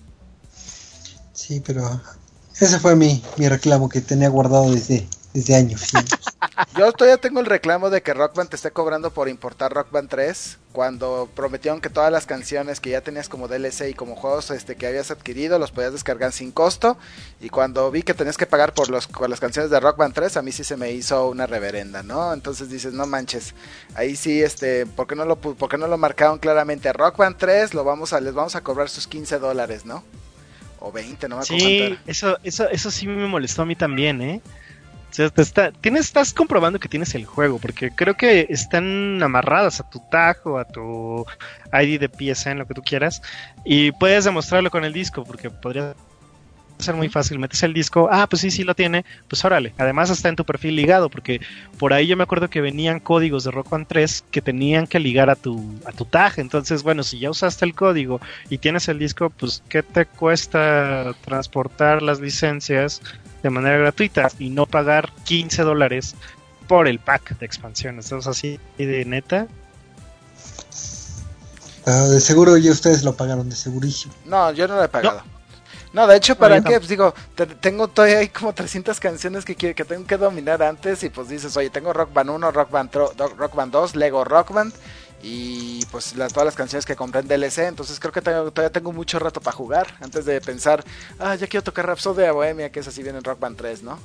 Sí, pero ese fue mi, mi reclamo que tenía guardado desde, desde años. ¿Sí? Yo todavía tengo el reclamo de que Rock Band te esté cobrando por importar Rock Band tres, cuando prometieron que todas las canciones que ya tenías como D L C y como juegos este que habías adquirido los podías descargar sin costo, y cuando vi que tenías que pagar por, los, por las canciones de Rock Band tres, a mí sí se me hizo una reverenda, ¿no? Entonces dices, no manches, ahí sí, este, ¿por qué no lo, por qué no lo marcaron claramente? A Rock Band tres lo vamos a, les vamos a cobrar sus quince dólares, ¿no? O veinte, no me acuerdo. Sí, eso, eso, eso sí me molestó a mí también, ¿eh? O sea, te está, tienes, estás comprobando que tienes el juego, porque creo que están amarradas a tu tag o a tu I D de P S N, lo que tú quieras, y puedes demostrarlo con el disco, porque podría ser muy fácil, metes el disco, ah, pues sí, sí lo tiene, pues órale, además está en tu perfil ligado, porque por ahí yo me acuerdo que venían códigos de Rock Band tres que tenían que ligar a tu, a tu tag, entonces bueno, si ya usaste el código y tienes el disco, pues ¿qué te cuesta transportar las licencias de manera gratuita y no pagar quince dólares por el pack de expansiones? Entonces así de neta. Uh, de seguro ya ustedes lo pagaron, de segurísimo. No, yo no lo he pagado. No. No, de hecho, ¿para Oye, qué? Pues digo, te, tengo todavía hay como trescientas canciones que quiero, que tengo que dominar antes y pues dices, oye, tengo Rock Band uno, Rock Band, tro, Rock Band dos, Lego Rock Band y pues las, todas las canciones que compré en D L C, entonces creo que tengo, todavía tengo mucho rato para jugar antes de pensar, ah, ya quiero tocar Rhapsody Bohemia, que es así bien en Rock Band tres, ¿no?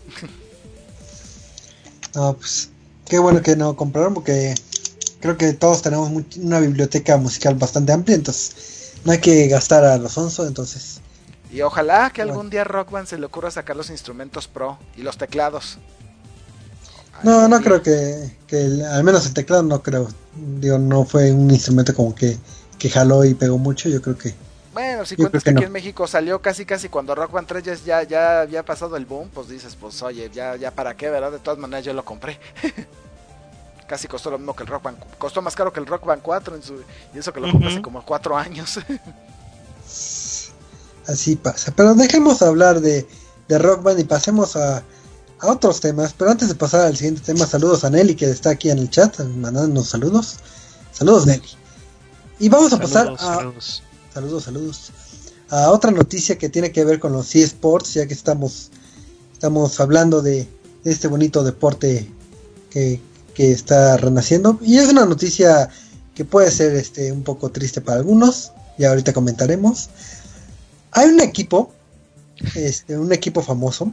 No, pues qué bueno que no compraron, porque creo que todos tenemos una biblioteca musical bastante amplia, entonces no hay que gastar a los onzo, entonces... Y ojalá que bueno. algún día Rock Band se le ocurra sacar los instrumentos pro y los teclados. No, Ay, no creo que, que el, al menos el teclado no creo. Digo, no fue un instrumento como que, que jaló y pegó mucho, yo creo que... Bueno, si yo cuentas que, que aquí no. en México salió casi casi cuando Rock Band tres ya, ya, ya había pasado el boom, pues dices, pues oye, ya, ya para qué, ¿verdad? De todas maneras yo lo compré. casi costó lo mismo que el Rock Band, costó más caro que el Rock Band cuatro en su, y eso que lo compré uh-huh. hace como cuatro años. Así pasa, pero dejemos hablar de, de Rock Band y pasemos a, a otros temas. Pero antes de pasar al siguiente tema, saludos a Nelly, que está aquí en el chat mandándonos saludos. Saludos, Nelly. Y vamos a pasar saludos, a saludos. saludos, saludos, a otra noticia que tiene que ver con los eSports, ya que estamos estamos hablando de, de este bonito deporte que, que está renaciendo. Y es una noticia que puede ser este un poco triste para algunos, ya ahorita comentaremos. Hay un equipo, este, un equipo famoso,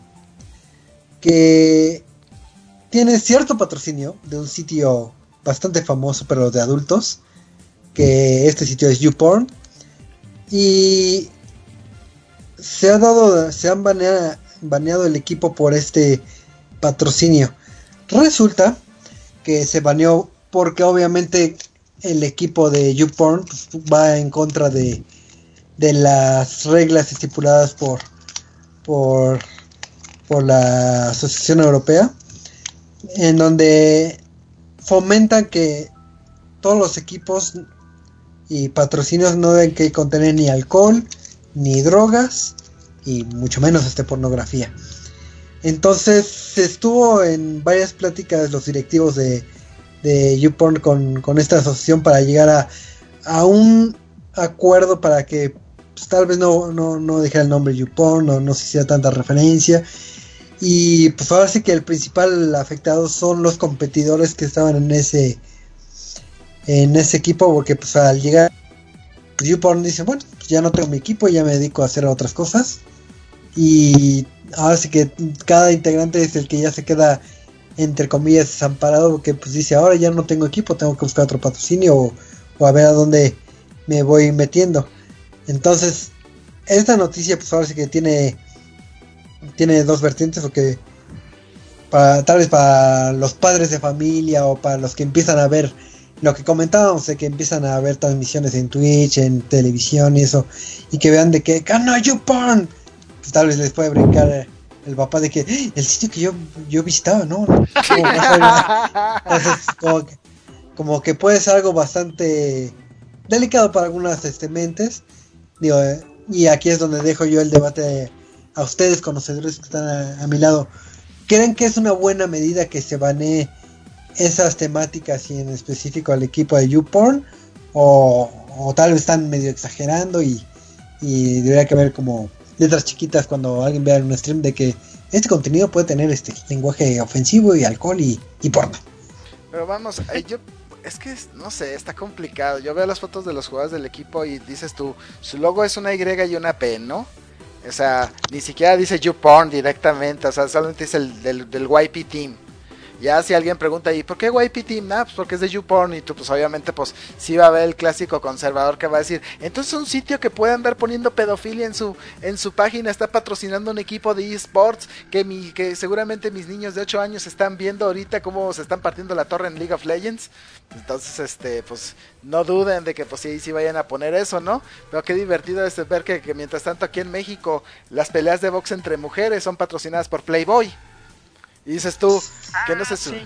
que tiene cierto patrocinio de un sitio bastante famoso, pero de adultos, que este sitio es YouPorn, y se ha dado, se han baneado, baneado el equipo por este patrocinio. Resulta que se baneó porque obviamente el equipo de YouPorn pues, va en contra de, de las reglas estipuladas por por por la Asociación Europea, en donde fomentan que todos los equipos y patrocinios no deben que contener ni alcohol, ni drogas, y mucho menos este pornografía. Entonces se estuvo en varias pláticas los directivos de, de YouPorn con, con esta asociación para llegar a, a un acuerdo para que pues, tal vez no, no, no dijera el nombre YouPorn, no, no se hiciera tanta referencia. Y pues ahora sí que el principal afectado son los competidores que estaban en ese en ese equipo, porque pues al llegar pues, YouPorn dice, bueno, pues ya no tengo mi equipo, ya me dedico a hacer otras cosas, y ahora sí que cada integrante es el que ya se queda entre comillas desamparado, porque pues dice, ahora ya no tengo equipo, tengo que buscar otro patrocinio o, o a ver a dónde me voy metiendo. Entonces esta noticia pues ahora sí que tiene tiene dos vertientes, porque para, tal vez para los padres de familia o para los que empiezan a ver lo que comentábamos, de que empiezan a ver transmisiones en Twitch, en televisión y eso, y que vean de que ¡Gana YouPorn! Pues tal vez les puede brincar el papá de que el sitio que yo, yo visitaba, ¿no? Como, entonces, como, que, como que puede ser algo bastante delicado para algunas este, mentes. Digo, eh, y aquí es donde dejo yo el debate a ustedes, conocedores que están a, a mi lado. ¿Creen que es una buena medida que se banee esas temáticas y en específico al equipo de YouPorn? O, o tal vez están medio exagerando y, y debería que haber como letras chiquitas cuando alguien vea en un stream de que este contenido puede tener este lenguaje ofensivo y alcohol y, y porno. Pero vamos, yo es que no sé, está complicado. Yo veo las fotos de los jugadores del equipo y dices tú, su logo es una Y y una P, ¿no? O sea, ni siquiera dice YouPorn directamente, o sea, solamente dice el del, del Y P Team. Ya si alguien pregunta ahí, ¿por qué Y P Team? Ah, pues porque es de YouPorn, y tú pues obviamente pues sí va a haber el clásico conservador que va a decir, entonces un sitio que puede andar poniendo pedofilia en su en su página está patrocinando un equipo de eSports que mi que seguramente mis niños de ocho años están viendo ahorita cómo se están partiendo la torre en League of Legends. Entonces, este, pues no duden de que pues sí, sí vayan a poner eso, ¿no? Pero qué divertido es ver que, que mientras tanto aquí en México las peleas de box entre mujeres son patrocinadas por Playboy. Y dices tú, que no sé, sí.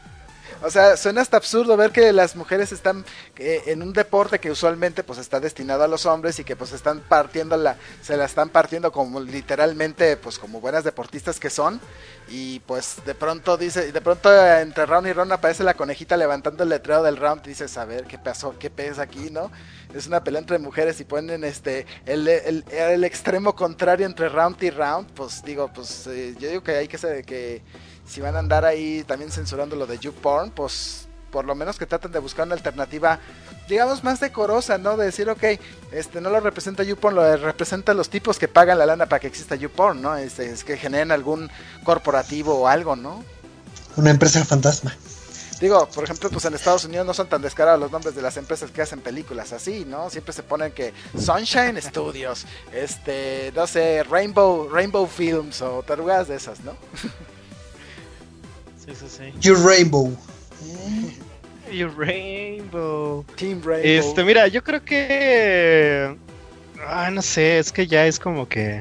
O sea, suena hasta absurdo ver que las mujeres están eh, en un deporte que usualmente pues está destinado a los hombres y que pues están partiendo la, se la están partiendo como literalmente pues como buenas deportistas que son, y pues de pronto dice, de pronto entre round y round aparece la conejita levantando el letrero del round y dices, a ver qué pasó, qué pesa aquí, ¿no? Es una pelea entre mujeres y ponen este el, el, el extremo contrario entre round y round, pues digo, pues eh, yo digo que hay que ser que si van a andar ahí también censurando lo de YouPorn, pues por lo menos que traten de buscar una alternativa, digamos, más decorosa, ¿no? De decir, ok, este no lo representa YouPorn, lo representa los tipos que pagan la lana para que exista YouPorn, ¿no? Es, es que generen algún corporativo o algo, ¿no? Una empresa fantasma. Digo, por ejemplo, pues en Estados Unidos no son tan descarados los nombres de las empresas que hacen películas así, ¿no? Siempre se ponen que Sunshine Studios, este, no sé, Rainbow, Rainbow Films o tarugas de esas, ¿no? Sí, sí, sí. Your Rainbow. Your Rainbow. Team Rainbow. Este, mira, yo creo que... Ah, no sé, es que ya es como que...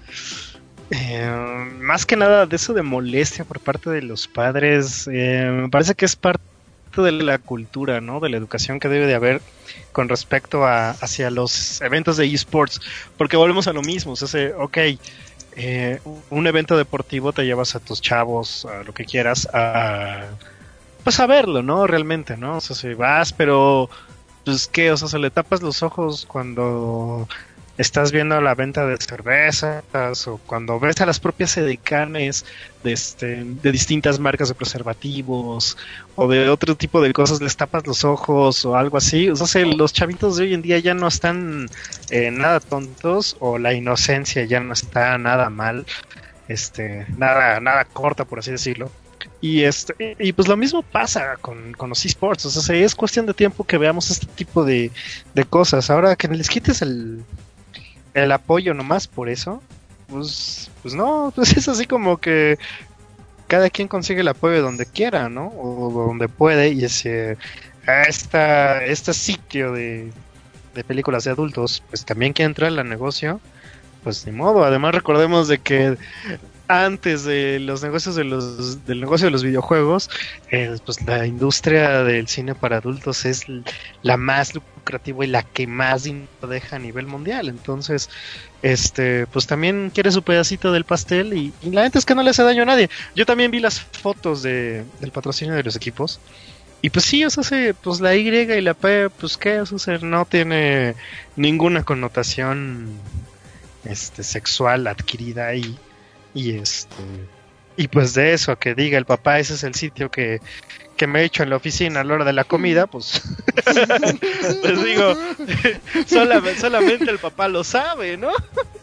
Eh, más que nada de eso de molestia por parte de los padres, eh, me parece que es parte poquito de la cultura, ¿no? De la educación que debe de haber con respecto a hacia los eventos de eSports, porque volvemos a lo mismo, o sea, ok, eh, un evento deportivo te llevas a tus chavos, a lo que quieras, a pues a verlo, ¿no? Realmente, ¿no? O sea, si vas, pero pues qué, o sea, se le tapas los ojos cuando estás viendo la venta de cervezas o cuando ves a las propias edecanes de, este, de distintas marcas de preservativos o de otro tipo de cosas, les tapas los ojos o algo así. O sea, los chavitos de hoy en día ya no están eh, nada tontos, o la inocencia ya no está nada mal, este, nada, nada corta, por así decirlo. Y este y pues lo mismo pasa con, con los eSports, o sea, es cuestión de tiempo que veamos este tipo de, de cosas. Ahora que les quites el el apoyo nomás por eso, pues pues no, pues es así como que cada quien consigue el apoyo donde quiera, ¿no? O donde puede, y ese a esta este sitio de, de películas de adultos, pues también que entra al negocio, pues ni modo. Además, recordemos de que antes de los negocios de los del negocio de los videojuegos, eh, pues la industria del cine para adultos es la más lucrativa y la que más dinero deja a nivel mundial. Entonces, este, pues también quiere su pedacito del pastel, y, y la neta es que no le hace daño a nadie. Yo también vi las fotos de del patrocinio de los equipos, y pues sí, o sea, sí, pues la Y y la P, pues qué, o sea, no tiene ninguna connotación este sexual adquirida ahí. Y este y pues de eso a que diga el papá, ese es el sitio que, que me he hecho en la oficina a la hora de la comida, pues les digo, solamente, solamente el papá lo sabe, ¿no?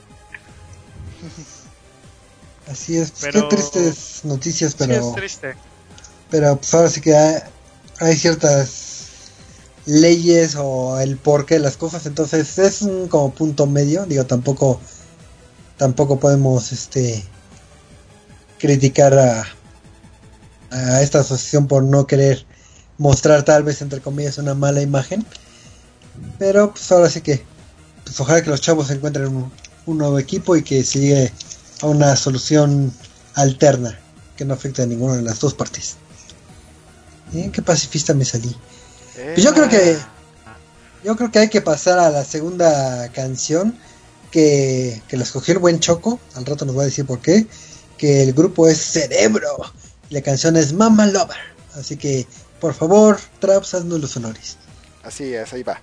Así es, pues pero, qué tristes noticias, pero... Sí, es triste. Pero pues ahora sí que hay, hay ciertas leyes o el porqué de las cosas, entonces es un como punto medio, digo, tampoco tampoco podemos este criticar a, a esta asociación por no querer mostrar, tal vez entre comillas, una mala imagen, pero pues ahora sí que pues ojalá que los chavos encuentren un, un nuevo equipo y que se llegue a una solución alterna que no afecte a ninguna de las dos partes. ¿Eh? Qué pacifista me salí. Eh. Pues yo creo que yo creo que hay que pasar a la segunda canción que, que la escogió el buen Choco. Al rato nos va a decir por qué. Que el grupo es Cerebro y la canción es Mama Lover. Así que por favor, Traps, haznos los honores. Así es, ahí va.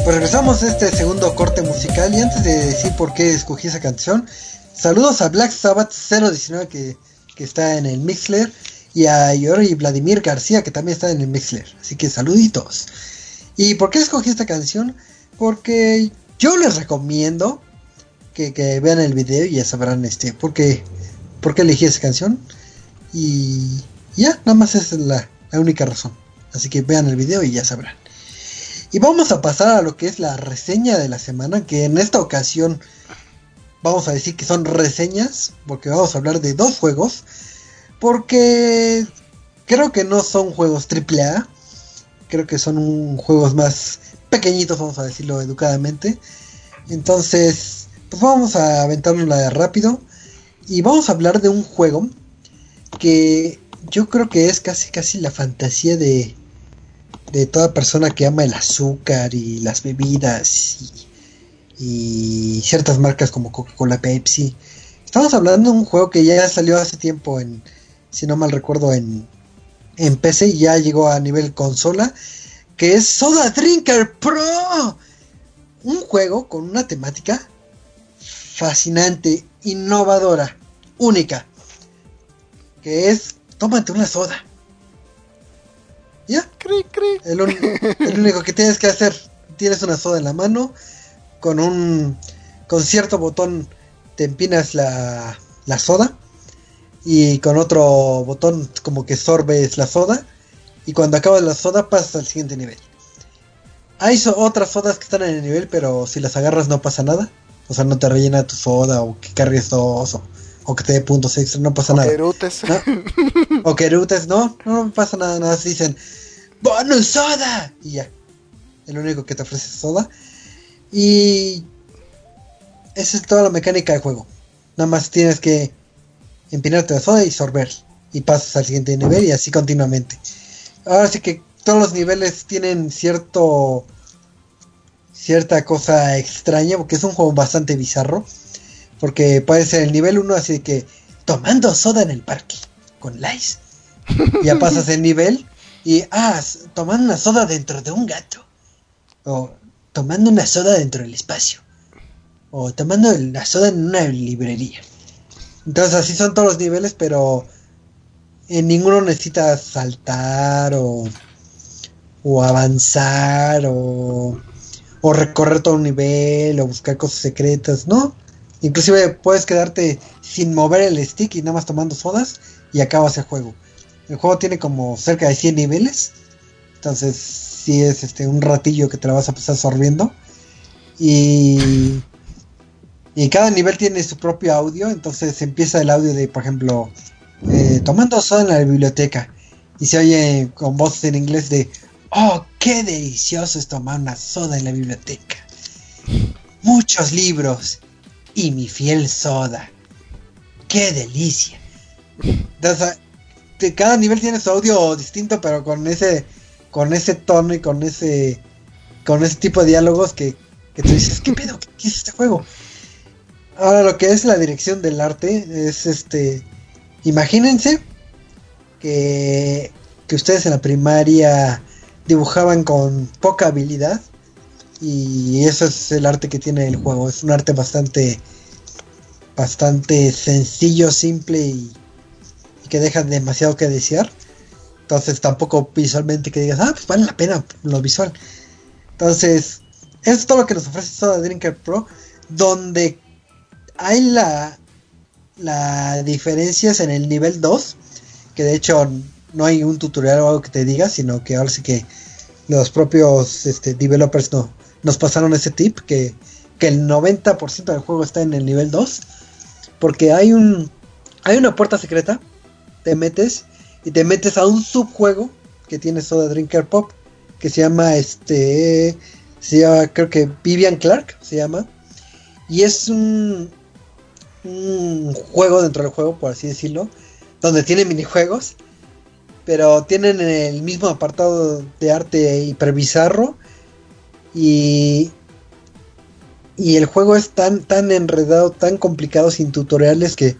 Pues regresamos a este segundo corte musical y antes de decir por qué escogí esa canción, saludos a Black Sabbath cero diecinueve que, que está en el Mixler y a Yori Vladimir García que también está en el Mixler, así que saluditos. ¿Y por qué escogí esta canción? Porque yo les recomiendo que, que vean el video y ya sabrán este por qué, por qué elegí esa canción y ya, nada más esa es la, la única razón, así que vean el video y ya sabrán. Y vamos a pasar a lo que es la reseña de la semana, que en esta ocasión vamos a decir que son reseñas, porque vamos a hablar de dos juegos, porque creo que no son juegos triple A, creo que son un, juegos más pequeñitos, vamos a decirlo educadamente. Entonces, pues vamos a aventarnos de rápido, y vamos a hablar de un juego que yo creo que es casi casi la fantasía de... de toda persona que ama el azúcar y las bebidas y, y ciertas marcas como Coca-Cola, Pepsi. Estamos hablando de un juego que ya salió hace tiempo en, si no mal recuerdo, en, en P C y ya llegó a nivel consola, que es Soda Drinker Pro. Un juego con una temática fascinante, innovadora, única, que es tómate una soda. Ya, Cri, cri. el, un, el único que tienes que hacer, tienes una soda en la mano, con un con cierto botón te empinas la, la soda, y con otro botón como que sorbes la soda, y cuando acabas la soda pasas al siguiente nivel. Hay so, otras sodas que están en el nivel, pero si las agarras no pasa nada, o sea, no te rellena tu soda, o que cargues dos, o, o que te dé puntos extra, no pasa O nada. que erutes. ¿No? O que erutes, no, no pasa nada, nada, se dicen ¡bonus soda! Y ya, el único que te ofrece es soda. Y esa es toda la mecánica del juego. Nada más tienes que empinarte la soda y sorber, y pasas al siguiente nivel y así continuamente. Ahora sí que todos los niveles tienen cierto cierta cosa extraña, porque es un juego bastante bizarro. Porque puede ser el nivel uno así de que tomando soda en el parque con Lice. Ya pasas el nivel y ah, tomando una soda dentro de un gato. O tomando una soda dentro del espacio. O tomando la soda en una librería. Entonces así son todos los niveles, pero en ninguno necesitas saltar o, o avanzar o, o recorrer todo un nivel o buscar cosas secretas, ¿no? Inclusive puedes quedarte sin mover el stick y nada más tomando sodas y acabas el juego. El juego tiene como cerca de cien niveles, entonces sí es este un ratillo que te la vas a pasar sorbiendo. Y, y cada nivel tiene su propio audio, entonces empieza el audio de, por ejemplo, eh, tomando soda en la biblioteca, y se oye con voces en inglés de oh, qué delicioso es tomar una soda en la biblioteca. Muchos libros y mi fiel soda. ¡Qué delicia! Entonces, de cada nivel tiene su audio distinto, pero con ese con ese tono y con ese con ese tipo de diálogos que, que tú dices, ¿qué pedo? ¿Qué es este juego? Ahora, lo que es la dirección del arte es este... Imagínense que, que ustedes en la primaria dibujaban con poca habilidad, y eso es el arte que tiene el juego. Es un arte bastante bastante sencillo, simple y, y que deja demasiado que desear. Entonces tampoco visualmente que digas, ah, pues vale la pena lo visual. Entonces, eso es todo lo que nos ofrece Soda Drinker Pro, donde hay la la diferencias en el nivel dos, que de hecho no hay un tutorial o algo que te diga, sino que ahora sí que los propios este, developers no, nos pasaron ese tip, que, que el noventa por ciento del juego está en el nivel dos, porque hay un hay una puerta secreta, te metes y te metes a un subjuego que tiene Soda Drinker Pop, que se llama este se llama, creo que Vivian Clark se llama, y es un un juego dentro del juego, por así decirlo, donde tiene minijuegos, pero tienen el mismo apartado de arte hiper bizarro, y y el juego es tan tan enredado, tan complicado, sin tutoriales, que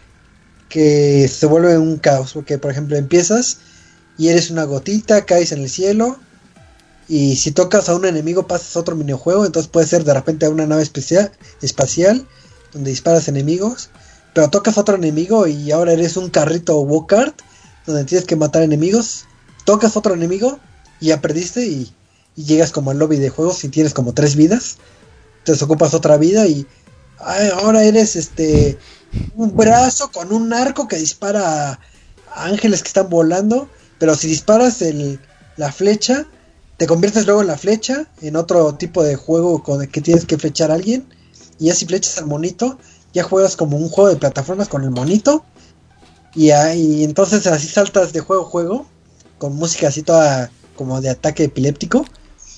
que se vuelve un caos, porque por ejemplo empiezas y eres una gotita, caes en el cielo y si tocas a un enemigo pasas a otro minijuego, entonces puede ser de repente a una nave especial, espacial donde disparas enemigos, pero tocas a otro enemigo y ahora eres un carrito go-kart donde tienes que matar enemigos, tocas a otro enemigo y ya perdiste y, y llegas como al lobby de juegos y tienes como tres vidas, entonces ocupas otra vida y ay, ahora eres este un brazo con un arco que dispara a, a ángeles que están volando, pero si disparas el, la flecha te conviertes luego en la flecha, en otro tipo de juego con el que tienes que flechar a alguien, y ya si flechas al monito, ya juegas como un juego de plataformas con el monito, y, y entonces así saltas de juego a juego, con música así toda como de ataque epiléptico,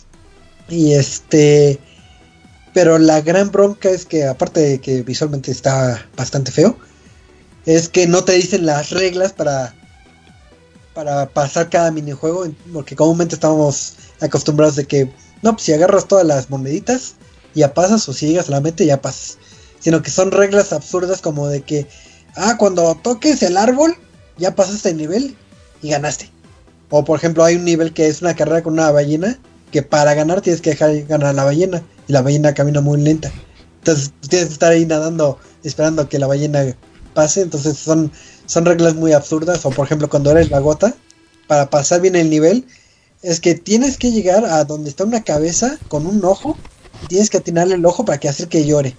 y este, pero la gran bronca es que aparte de que visualmente está bastante feo, es que no te dicen las reglas para... para pasar cada minijuego, porque comúnmente estamos acostumbrados de que, no, pues si agarras todas las moneditas, ya pasas, o si llegas a la meta, ya pasas. Sino que son reglas absurdas como de que, ah, cuando toques el árbol, ya pasaste el nivel y ganaste. O por ejemplo, hay un nivel que es una carrera con una ballena, que para ganar tienes que dejar ganar a la ballena, y la ballena camina muy lenta. Entonces tienes que estar ahí nadando, esperando que la ballena pase, entonces son... son reglas muy absurdas. O por ejemplo cuando eres la gota, para pasar bien el nivel es que tienes que llegar a donde está una cabeza con un ojo, tienes que atinarle el ojo para que hacer que llore.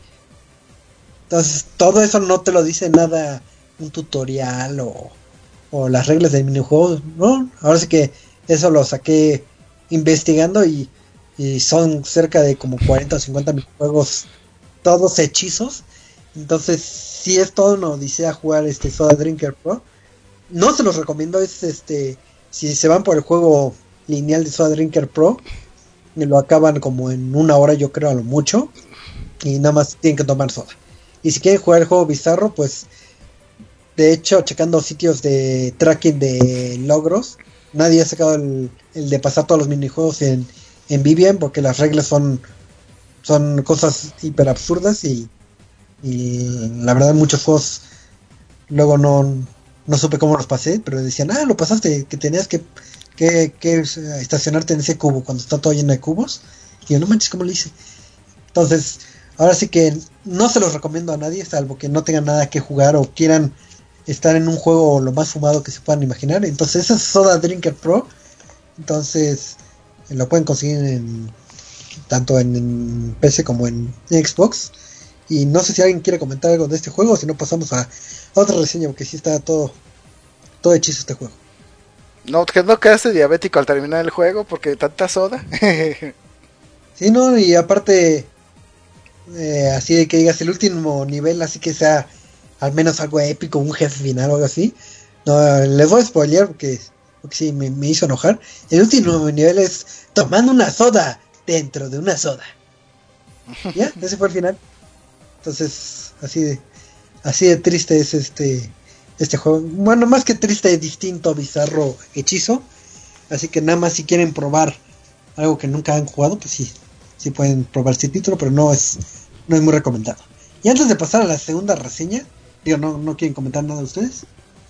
Entonces todo eso no te lo dice nada un tutorial o, o las reglas del minijuego, no, ahora sí que eso lo saqué investigando y, y son cerca de como cuarenta o cincuenta minijuegos, todos hechizos. Entonces si es todo una odisea jugar este Soda Drinker Pro. No se los recomiendo, es este, si se van por el juego lineal de Soda Drinker Pro, lo acaban como en una hora, yo creo, a lo mucho, y nada más tienen que tomar soda. Y si quieren jugar el juego bizarro, pues de hecho, checando sitios de tracking de logros, nadie ha sacado el, el de pasar todos los minijuegos en, en Vivien, porque las reglas son son cosas hiper absurdas y Y la verdad muchos juegos luego no, no supe cómo los pasé, pero decían, ah, lo pasaste, que tenías que, que, que estacionarte en ese cubo cuando está todo lleno de cubos. Y yo, no manches, ¿cómo lo hice? Entonces, ahora sí que no se los recomiendo a nadie, salvo que no tengan nada que jugar o quieran estar en un juego lo más fumado que se puedan imaginar. Entonces, esa es Soda Drinker Pro. Entonces, lo pueden conseguir en tanto en, en P C como en Xbox. Y no sé si alguien quiere comentar algo de este juego, o si no pasamos a, a otra reseña, porque sí está todo todo hechizo este juego. No, que no quedaste diabético al terminar el juego porque tanta soda. Sí, no, y aparte eh, así de que digas el último nivel, así que sea al menos algo épico, un jefe final o algo así. No, les voy a spoilear porque, porque sí, me, me hizo enojar. El último nivel es tomando una soda dentro de una soda. ¿Ya? Ese fue el final. Entonces, así de así de triste es este este juego. Bueno, más que triste, distinto, bizarro, hechizo. Así que nada más si quieren probar algo que nunca han jugado, pues sí, sí pueden probar este título, pero no es no es muy recomendado. Y antes de pasar a la segunda reseña, digo, no no quieren comentar nada de ustedes.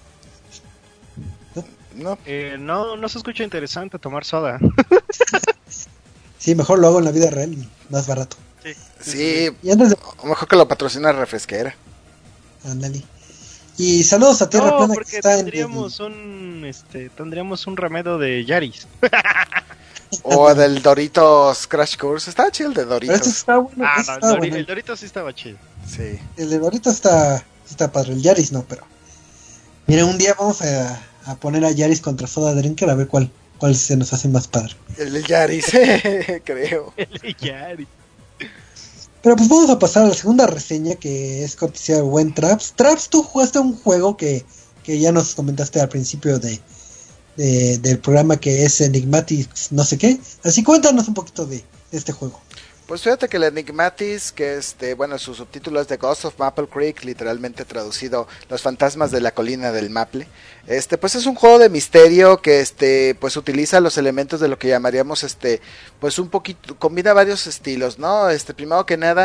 ¿No? No, eh, no, no se escucha interesante tomar soda. Sí, mejor lo hago en la vida real y más barato. Sí, sí, y antes de... mejor que lo patrocina Refresquera. Ándale. Y saludos a Tierra no, Plana. Porque que está tendríamos en... un este, tendríamos un remedio de Yaris. O del Doritos Crash Course. Está chido el de Doritos. Pero este está bueno. Ah, este no, está el, Dori- bueno. el Doritos sí estaba chido. Sí. El de Doritos está, está padre. El Yaris no, pero. Mira, un día vamos a, a poner a Yaris contra Soda Drinker a ver cuál, cuál se nos hace más padre. El de Yaris, creo. El Yaris. Pero pues vamos a pasar a la segunda reseña, que es cortesía de buen Traps. Traps, tú jugaste un juego que, que ya nos comentaste al principio de, de del programa, que es Enigmatics no sé qué. Así cuéntanos un poquito de, de este juego. Pues fíjate que el Enigmatis, que este, bueno, su subtítulo es The Ghost of Maple Creek, literalmente traducido Los fantasmas de la colina del Maple. Este, pues es un juego de misterio que este, pues utiliza los elementos de lo que llamaríamos este, pues un poquito, combina varios estilos, ¿no? Este, primero que nada,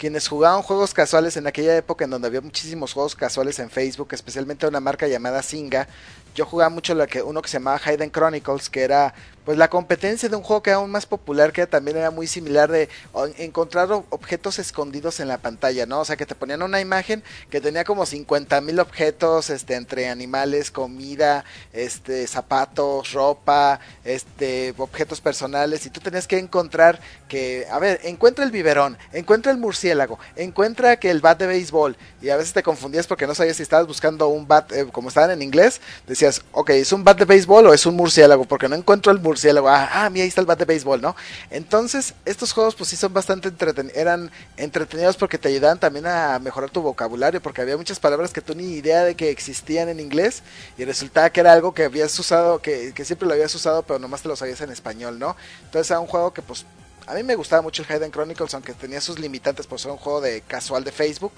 quienes jugaban juegos casuales en aquella época en donde había muchísimos juegos casuales en Facebook, especialmente una marca llamada Zynga, yo jugaba mucho lo que, uno que se llamaba Hidden Chronicles, que era pues la competencia de un juego que era aún más popular, que también era muy similar de o, encontrar objetos escondidos en la pantalla, ¿no? O sea, que te ponían una imagen que tenía como cincuenta mil objetos, este, entre animales, comida, este, zapatos, ropa, este, objetos personales, y tú tenías que encontrar que, a ver, encuentra el biberón, encuentra el murciélago, encuentra que el bat de béisbol, y a veces te confundías porque no sabías si estabas buscando un bat, eh, como estaban en inglés, decías, ok, ¿es un bat de béisbol o es un murciélago? Porque no encuentro el murciélago. Ah, ah, mira, ahí está el bat de béisbol, ¿no? Entonces, estos juegos pues sí son bastante entretenidos, eran entretenidos porque te ayudaban también a mejorar tu vocabulario, porque había muchas palabras que tú ni idea de que existían en inglés, y resultaba que era algo que habías usado, que, que siempre lo habías usado, pero nomás te lo sabías en español, ¿no? Entonces era un juego que pues a mí me gustaba mucho el Hidden Chronicles, aunque tenía sus limitantes, pues era un juego de casual de Facebook,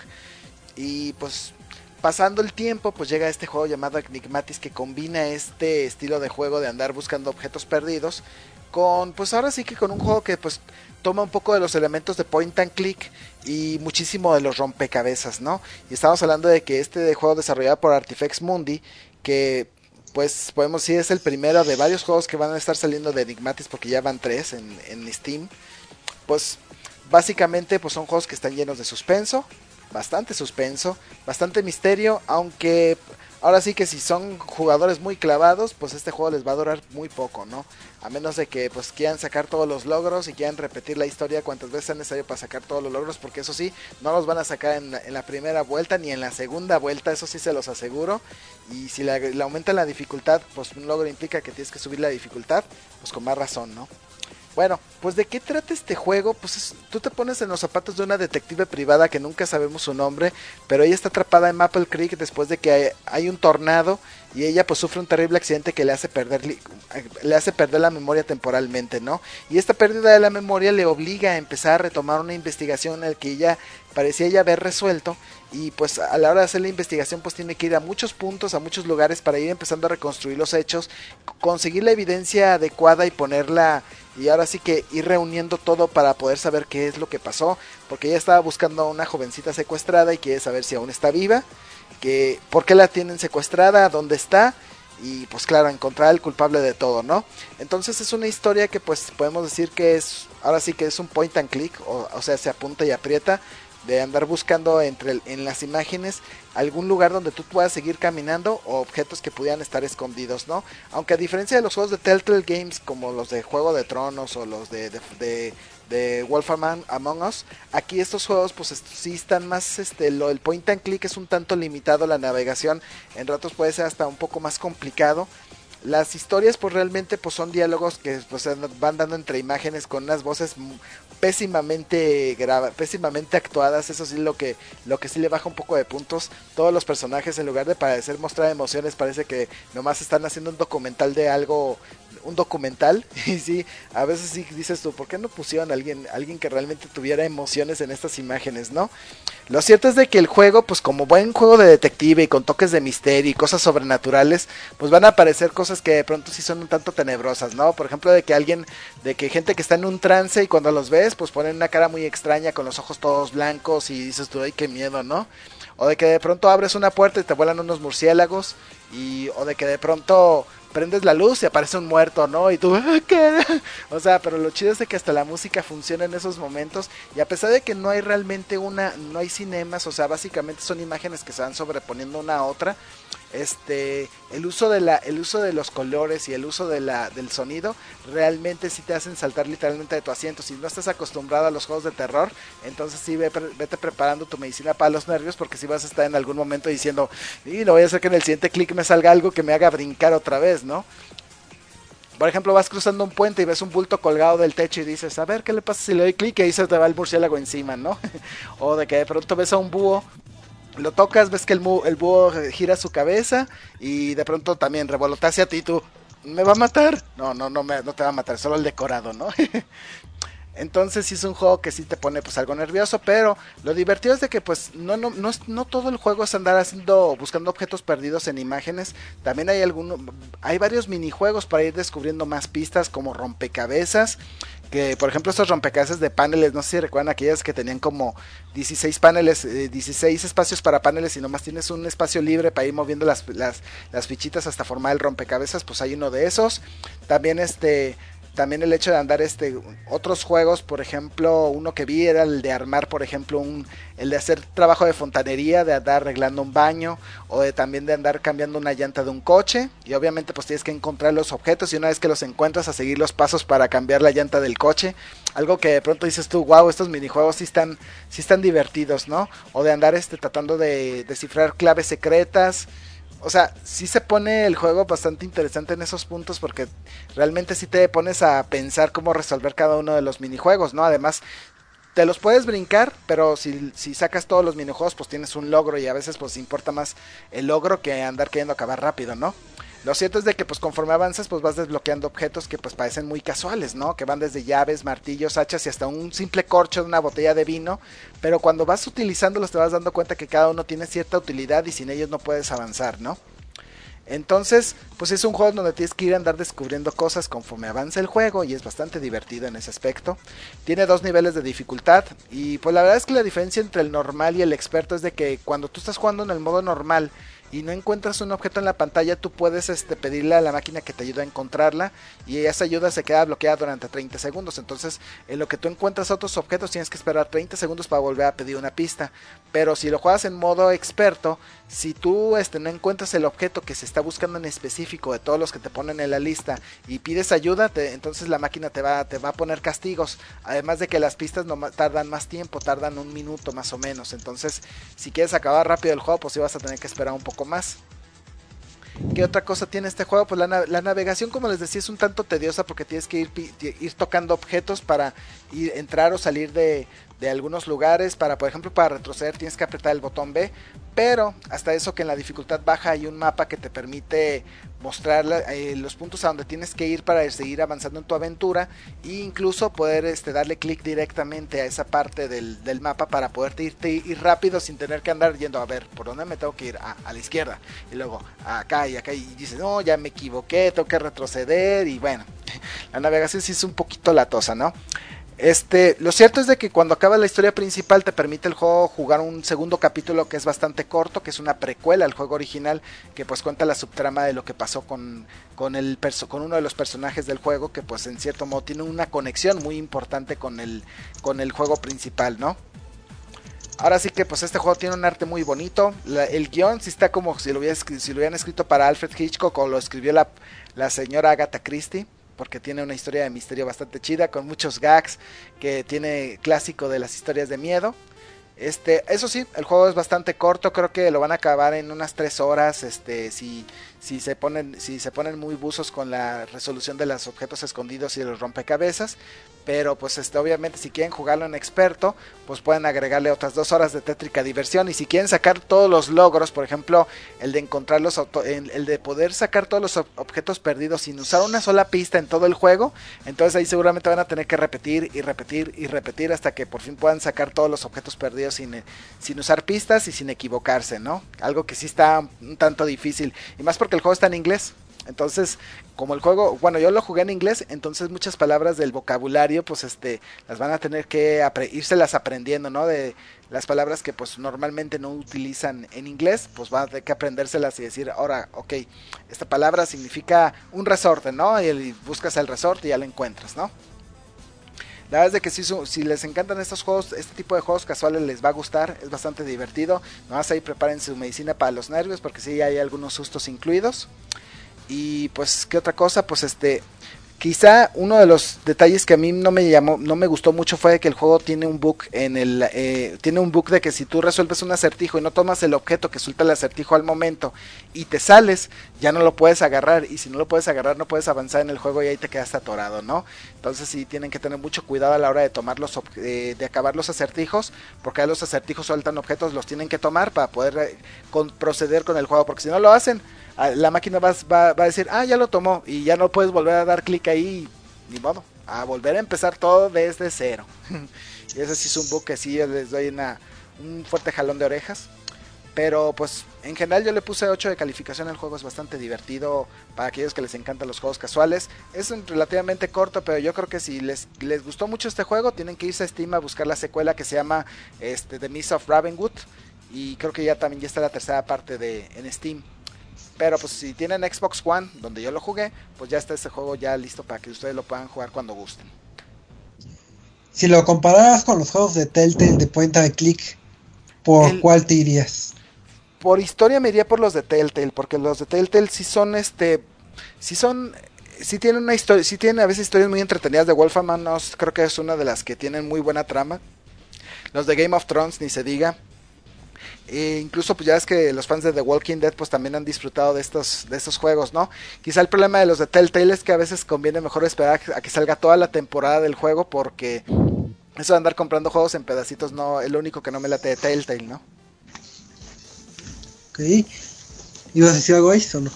y pues pasando el tiempo, pues llega este juego llamado Enigmatis, que combina este estilo de juego de andar buscando objetos perdidos con, pues ahora sí que con un juego que pues toma un poco de los elementos de point and click y muchísimo de los rompecabezas, ¿no? Y estamos hablando de que este juego desarrollado por Artifex Mundi, que pues podemos decir es el primero de varios juegos que van a estar saliendo de Enigmatis, porque ya van tres en, en Steam, pues básicamente pues son juegos que están llenos de suspenso, bastante suspenso, bastante misterio, aunque ahora sí que si son jugadores muy clavados, pues este juego les va a durar muy poco, ¿no? A menos de que pues quieran sacar todos los logros y quieran repetir la historia cuantas veces sea necesario para sacar todos los logros, porque eso sí, no los van a sacar en la, en la primera vuelta ni en la segunda vuelta, eso sí se los aseguro. Y si le, le aumentan la dificultad, pues un logro implica que tienes que subir la dificultad, pues con más razón, ¿no? Bueno, pues ¿de qué trata este juego? Pues es, tú te pones en los zapatos de una detective privada que nunca sabemos su nombre, pero ella está atrapada en Maple Creek después de que hay, hay un tornado, y ella pues sufre un terrible accidente que le hace perder le hace perder la memoria temporalmente, ¿no? Y esta pérdida de la memoria le obliga a empezar a retomar una investigación en la que ella parecía ya haber resuelto, y pues a la hora de hacer la investigación pues tiene que ir a muchos puntos, a muchos lugares para ir empezando a reconstruir los hechos, conseguir la evidencia adecuada y ponerla, y ahora sí que ir reuniendo todo para poder saber qué es lo que pasó, porque ella estaba buscando a una jovencita secuestrada y quiere saber si aún está viva, que por qué la tienen secuestrada, dónde está, y pues claro, encontrar al culpable de todo, ¿no? Entonces es una historia que pues podemos decir que es, ahora sí que es un point and click, o, o sea, se apunta y aprieta, de andar buscando entre el, en las imágenes algún lugar donde tú puedas seguir caminando o objetos que pudieran estar escondidos, ¿no? Aunque a diferencia de los juegos de Telltale Games como los de Juego de Tronos o los de, de, de, de Wolf Among Us, aquí estos juegos pues sí están más, este, lo, el point and click es un tanto limitado, la navegación en ratos puede ser hasta un poco más complicado. Las historias pues realmente pues son diálogos que pues van dando entre imágenes con unas voces pésimamente grava, pésimamente actuadas, eso sí lo que lo que sí le baja un poco de puntos. Todos los personajes en lugar de parecer mostrar emociones parece que nomás están haciendo un documental de algo, un documental, y sí, a veces sí dices tú, ¿por qué no pusieron a alguien, alguien que realmente tuviera emociones en estas imágenes, no? Lo cierto es de que el juego, pues como buen juego de detective y con toques de misterio y cosas sobrenaturales, pues van a aparecer cosas que de pronto sí son un tanto tenebrosas, ¿no? Por ejemplo, de que alguien, de que gente que está en un trance y cuando los ves, pues ponen una cara muy extraña con los ojos todos blancos y dices tú, ay, qué miedo, ¿no? O de que de pronto abres una puerta y te vuelan unos murciélagos, y o de que de pronto prendes la luz y aparece un muerto, ¿no? Y tú, ¿qué? O sea, pero lo chido es de que hasta la música funciona en esos momentos, y a pesar de que no hay realmente una, no hay cinemas, o sea, básicamente son imágenes que se van sobreponiendo una a otra, este, el uso de la, el uso de los colores y el uso de la, del sonido, realmente sí te hacen saltar literalmente de tu asiento. Si no estás acostumbrado a los juegos de terror, entonces sí ve, vete preparando tu medicina para los nervios, porque si vas a estar en algún momento diciendo, y no voy a hacer que en el siguiente clic me salga algo que me haga brincar otra vez, ¿no? Por ejemplo, vas cruzando un puente y ves un bulto colgado del techo y dices, a ver, ¿qué le pasa si le doy clic? Y ahí se te va el murciélago encima, ¿no? O de que de pronto ves a un búho, lo tocas, ves que el, mu- el búho gira su cabeza y de pronto también revolotea hacia ti y tú, ¿me va a matar? No, no, no, me, no te va a matar, solo el decorado, ¿no? Entonces sí es un juego que sí te pone pues algo nervioso, pero lo divertido es de que pues no no no, es, no todo el juego es andar haciendo, buscando objetos perdidos en imágenes. También hay algunos, hay varios minijuegos para ir descubriendo más pistas, como rompecabezas, que por ejemplo estos rompecabezas de paneles, no sé si recuerdan aquellas que tenían como dieciséis paneles, eh, dieciséis espacios para paneles y nomás tienes un espacio libre para ir moviendo las, las, las fichitas hasta formar el rompecabezas, pues hay uno de esos. También este... También el hecho de andar este otros juegos, por ejemplo, uno que vi era el de armar, por ejemplo, un el de hacer trabajo de fontanería, de andar arreglando un baño, o de también de andar cambiando una llanta de un coche, y obviamente pues tienes que encontrar los objetos, y una vez que los encuentras a seguir los pasos para cambiar la llanta del coche, algo que de pronto dices tú, wow, estos minijuegos sí están, sí están divertidos, ¿no? O de andar este tratando de descifrar claves secretas. O sea, sí se pone el juego bastante interesante en esos puntos porque realmente sí te pones a pensar cómo resolver cada uno de los minijuegos, ¿no? Además, te los puedes brincar, pero si, si sacas todos los minijuegos, pues tienes un logro y a veces pues importa más el logro que andar queriendo acabar rápido, ¿no? Lo cierto es de que pues conforme avanzas pues vas desbloqueando objetos que pues parecen muy casuales, ¿no? Que van desde llaves, martillos, hachas y hasta un simple corcho de una botella de vino, pero cuando vas utilizándolos te vas dando cuenta que cada uno tiene cierta utilidad y sin ellos no puedes avanzar, ¿no? Entonces, pues es un juego donde tienes que ir a andar descubriendo cosas conforme avanza el juego y es bastante divertido en ese aspecto. Tiene dos niveles de dificultad y pues la verdad es que la diferencia entre el normal y el experto es de que cuando tú estás jugando en el modo normal y no encuentras un objeto en la pantalla, tú puedes este, pedirle a la máquina que te ayude a encontrarla y esa ayuda se queda bloqueada durante treinta segundos. Entonces, en lo que tú encuentras otros objetos, tienes que esperar treinta segundos para volver a pedir una pista. Pero si lo juegas en modo experto, si tú este, no encuentras el objeto que se está buscando en específico de todos los que te ponen en la lista y pides ayuda, te, entonces la máquina te va, te va a poner castigos. Además de que las pistas no tardan más tiempo, tardan un minuto más o menos. Entonces, si quieres acabar rápido el juego, pues sí vas a tener que esperar un poco más. ¿Qué otra cosa tiene este juego? Pues la, la navegación, como les decía, es un tanto tediosa porque tienes que ir, ir tocando objetos para ir, entrar o salir de, de algunos lugares. Para, por ejemplo, para retroceder tienes que apretar el botón B. Pero hasta eso que en la dificultad baja hay un mapa que te permite mostrar eh, los puntos a donde tienes que ir para seguir avanzando en tu aventura e incluso poder este, darle clic directamente a esa parte del, del mapa para poderte irte, ir rápido sin tener que andar yendo a ver por dónde me tengo que ir, a, a la izquierda y luego acá y acá y dices no, ya me equivoqué, tengo que retroceder y bueno, la navegación sí es un poquito latosa, ¿no? Este, lo cierto es de que cuando acaba la historia principal te permite el juego jugar un segundo capítulo que es bastante corto, que es una precuela al juego original, que pues cuenta la subtrama de lo que pasó con, con, el perso- con uno de los personajes del juego, que pues en cierto modo tiene una conexión muy importante con el, con el juego principal, ¿no? Ahora sí que pues este juego tiene un arte muy bonito, la, el guión sí está como si lo, hubiera, si lo hubieran escrito para Alfred Hitchcock o lo escribió la, la señora Agatha Christie, porque tiene una historia de misterio bastante chida, con muchos gags, que tiene clásico de las historias de miedo. Este, eso sí, el juego es bastante corto, creo que lo van a acabar en unas tres horas, este, si, si se ponen, si se ponen muy buzos con la resolución de los objetos escondidos y de los rompecabezas, pero pues este, obviamente si quieren jugarlo en experto, pues pueden agregarle otras dos horas de tétrica diversión, y si quieren sacar todos los logros, por ejemplo, el de encontrar los, el de poder sacar todos los objetos perdidos sin usar una sola pista en todo el juego, entonces ahí seguramente van a tener que repetir y repetir y repetir hasta que por fin puedan sacar todos los objetos perdidos sin, sin usar pistas y sin equivocarse, ¿no? Algo que sí está un tanto difícil, y más porque el juego está en inglés. Entonces, como el juego, bueno, yo lo jugué en inglés, entonces muchas palabras del vocabulario, pues este, las van a tener que apre- írselas aprendiendo, ¿no? De las palabras que pues normalmente no utilizan en inglés, pues van a tener que aprendérselas y decir, ahora, ok, esta palabra significa un resorte, ¿no? Y buscas el resorte y ya lo encuentras, ¿no? La verdad es de que si, si les encantan estos juegos, este tipo de juegos casuales les va a gustar, es bastante divertido. Nomás ahí preparen su medicina para los nervios, porque sí hay algunos sustos incluidos. Y pues, ¿qué otra cosa? Pues este, quizá uno de los detalles que a mí no me llamó, no me gustó mucho fue que el juego tiene un bug en el, eh, tiene un bug de que si tú resuelves un acertijo y no tomas el objeto que suelta el acertijo al momento y te sales, ya no lo puedes agarrar, y si no lo puedes agarrar no puedes avanzar en el juego y ahí te quedaste atorado, ¿no? Entonces sí tienen que tener mucho cuidado a la hora de tomar los, eh, de acabar los acertijos, porque a los acertijos sueltan objetos, los tienen que tomar para poder eh, con, proceder con el juego, porque si no lo hacen, la máquina va, va, va a decir, ah, ya lo tomó, y ya no puedes volver a dar clic ahí, ni modo, a volver a empezar todo desde cero. Y ese sí es un bug que sí les doy una, un fuerte jalón de orejas. Pero pues en general yo le puse ocho de calificación. El juego es bastante divertido para aquellos que les encantan los juegos casuales. Es un relativamente corto, pero yo creo que si les, les gustó mucho este juego, tienen que irse a Steam a buscar la secuela que se llama este, The Mists of Ravenwood. Y creo que ya también ya está la tercera parte de, en Steam. Pero pues si tienen Xbox One, donde yo lo jugué, pues ya está este juego ya listo para que ustedes lo puedan jugar cuando gusten. Si lo compararas con los juegos de Telltale de point and click, ¿por El... cuál te irías? Por historia me iría por los de Telltale, porque los de Telltale sí son este, sí son, sí tienen una historia, sí tienen a veces historias muy entretenidas. De Wolf Among Us creo que es una de las que tienen muy buena trama. Los de Game of Thrones ni se diga. E incluso pues ya es que los fans de The Walking Dead pues también han disfrutado de estos, de estos juegos, ¿no? Quizá el problema de los de Telltale es que a veces conviene mejor esperar a que salga toda la temporada del juego, porque eso de andar comprando juegos en pedacitos no es lo único que no me late de Telltale, ¿no? Ok. ¿Ibas a decir algo ahí o no?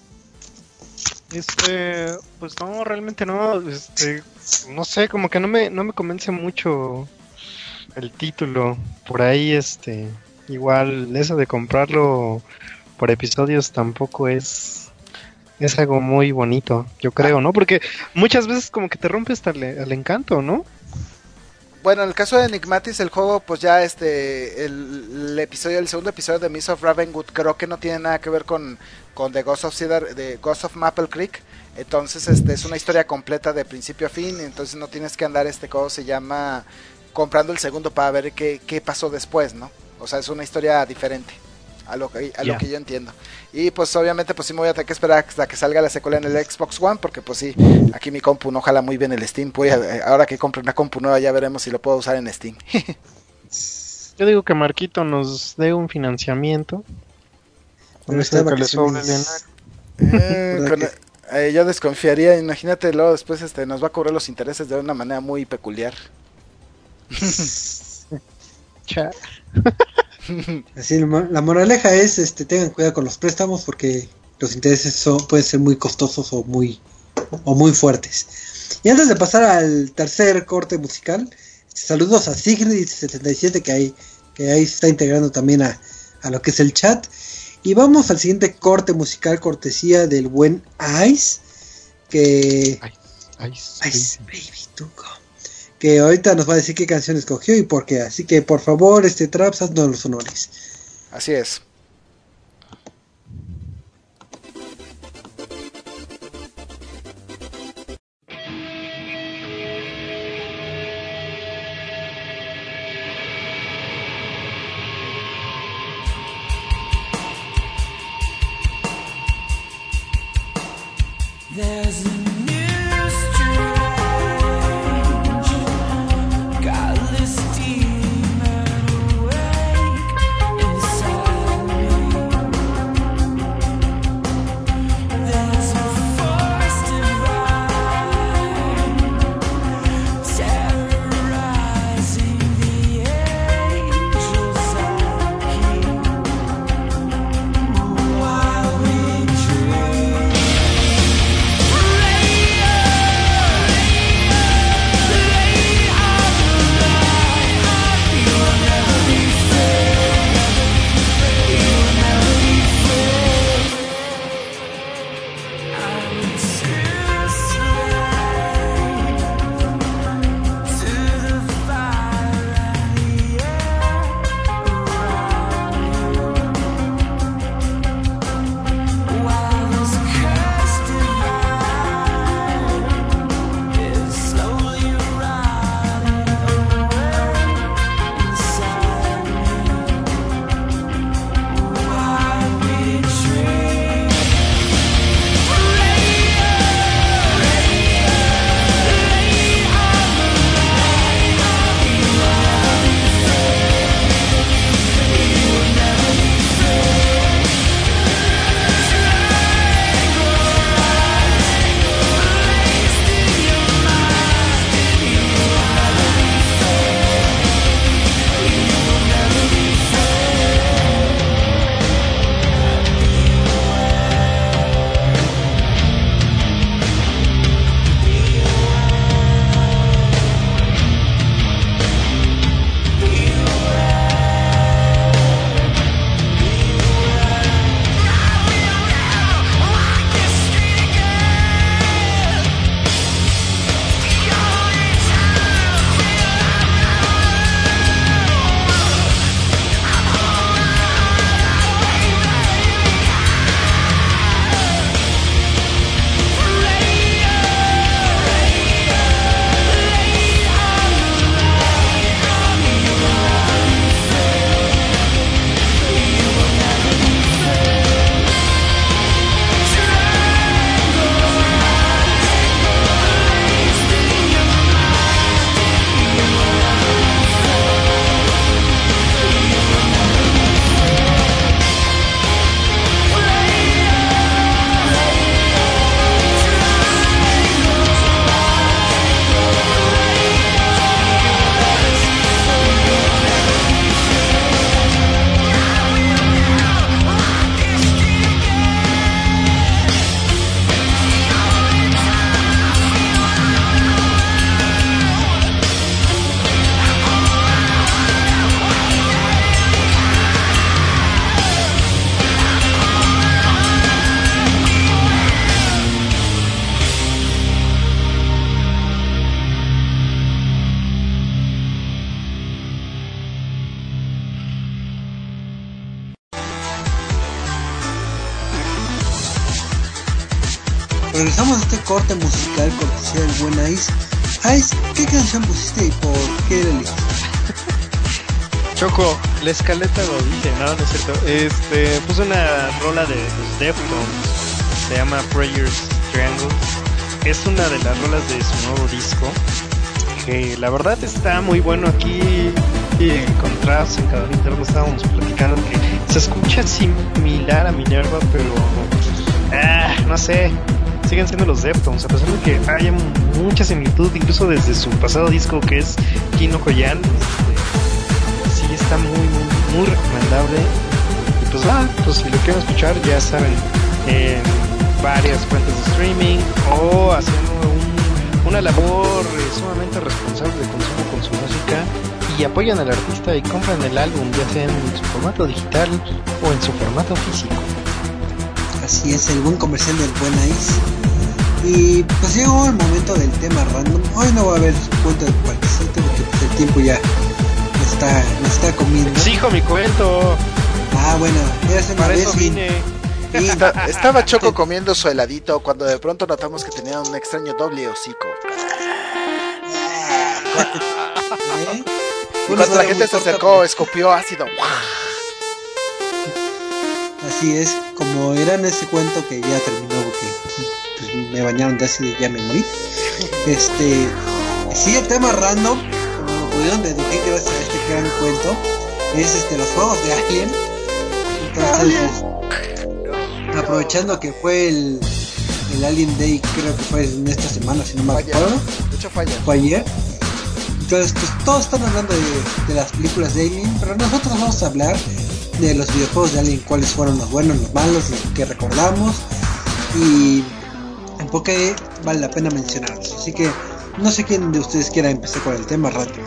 Este, pues no, realmente no, este, no sé, como que no me, no me convence mucho el título. Por ahí, este, igual eso de comprarlo por episodios tampoco es, es algo muy bonito, yo creo, ¿no? Porque muchas veces como que te rompe hasta el, el encanto, ¿no? Bueno, en el caso de Enigmatis, el juego, pues ya este, el, el episodio, el segundo episodio de Mists of Ravenwood, creo que no tiene nada que ver con, con The Ghost of Cedar, de Ghost of Maple Creek. Entonces, este, es una historia completa de principio a fin. Entonces no tienes que andar, este, ¿cómo se llama? Comprando el segundo para ver qué, qué pasó después, ¿no? O sea, es una historia diferente a lo que, a yeah. lo que yo entiendo. Y pues obviamente pues sí me voy a tener que esperar hasta que salga la secuela en el Xbox One, porque pues sí, aquí mi compu no jala muy bien el Steam. Voy a, ahora que compre una compu nueva ya veremos si lo puedo usar en Steam. Yo digo que Marquito nos dé un financiamiento. Con este que le sobre eh, con, eh, yo desconfiaría, imagínate, luego después este nos va a cobrar los intereses de una manera muy peculiar. Cha. Así, la moraleja es, este, tengan cuidado con los préstamos porque los intereses son, pueden ser muy costosos o muy o muy fuertes. Y antes de pasar al tercer corte musical, saludos a Sigrid setenta y siete que ahí que ahí se está integrando también a, a lo que es el chat. Y vamos al siguiente corte musical, cortesía del buen Ice, que Ice, Ice Baby to go. Que ahorita nos va a decir qué canción escogió y por qué. Así que por favor, este Traps, haznos los honores. Así es. There's a new strange godless demon awake inside me. There's a force divine terrorizing the angels I keep while we dream. Rain regresamos a este corte musical cortesía del buen Ice. Ice, ¿qué canción pusiste y por qué la elegiste? Choco, la escaleta lo dije, no, no es cierto. Este, puse una rola de los Deftones, se llama Prayers Triangle. Es una de las rolas de su nuevo disco, que la verdad está muy bueno. Aquí y con Traps en cada interno estábamos platicando que se escucha similar a Minerva, pero ah, no sé, siguen siendo los Deftones, a pesar de que haya mucha similitud, incluso desde su pasado disco que es Kino Koyan. Este, sí está muy, muy, muy recomendable. Y pues ah, pues si lo quieren escuchar, ya saben, en varias fuentes de streaming o haciendo un, una labor eh, sumamente responsable de consumo con su música, y apoyan al artista y compran el álbum, ya sea en su formato digital o en su formato físico. Así es, el buen comercial del buen Ice. Y pues llegó el momento del tema random. Hoy no va a haber cuento de participante porque pues, el tiempo ya nos está, nos está comiendo. Exijo mi cuento. Ah, bueno, ya se Para me eso vine. y, Está- Estaba Choco comiendo su heladito cuando de pronto notamos que tenía un extraño doble hocico. ¿eh? Y Una cuando la historia gente muy se corta, acercó, escupió ácido. Así es, como era en ese cuento que ya terminó porque pues, me bañaron de ácido y ya me morí. Este, sí, el tema random, como lo pudieron deducir gracias a este gran cuento, es este los juegos de Alien. Entonces, pues, aprovechando que fue el, el Alien Day, creo que fue en esta semana, si no me Falla. acuerdo, De hecho, falla. fue ayer. Entonces, pues todos están hablando de, de las películas de Alien, pero nosotros vamos a hablar de los videojuegos de Alien, cuáles fueron los buenos, los malos, los que recordamos y en por qué vale la pena mencionarlos. Así que no sé quién de ustedes quiera empezar con el tema rápido.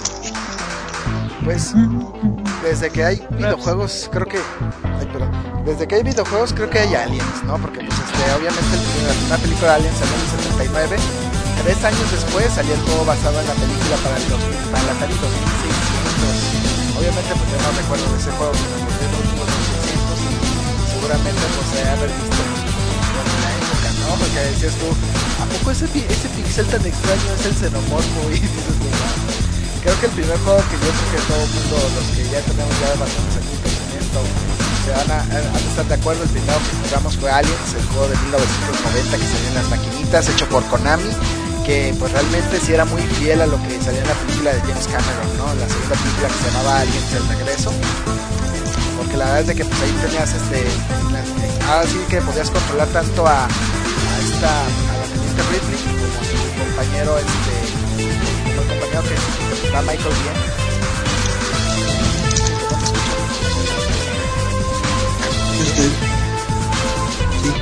Pues desde que hay videojuegos, creo que ay, perdón. Desde que hay videojuegos creo que hay aliens, ¿no? Porque pues este, obviamente el primer- la película de Alien salió en el setenta y nueve. Tres años después salió el juego basado en la película para el, dos mil, para el Atari dos mil seiscientos. Obviamente pues yo no recuerdo de ese juego, pero pues de los últimos dos mil seiscientos y seguramente pues se haber visto pues, en la época, ¿no? Porque decías tú, ¿a poco ese, pi- ese pixel tan extraño es el xenomorfo? Y dices, pues, "Ah". Creo que el primer juego que yo creo que todo el mundo, los que ya tenemos ya bastantes años de conocimiento, se van a, a estar de acuerdo, el primero que jugamos fue Aliens, el juego de mil novecientos noventa que salió en las maquinitas, hecho por Konami, que pues realmente sí era muy fiel a lo que salía en la película de James Cameron, ¿no? La segunda película que se llamaba Aliens el regreso, porque la verdad es de que pues ahí tenías este, la- ahora sí que podías controlar tanto a, a esta, a la teniente Ripley como a su compañero, este, el compañero que interpretaba Michael Biehn. Este, sí.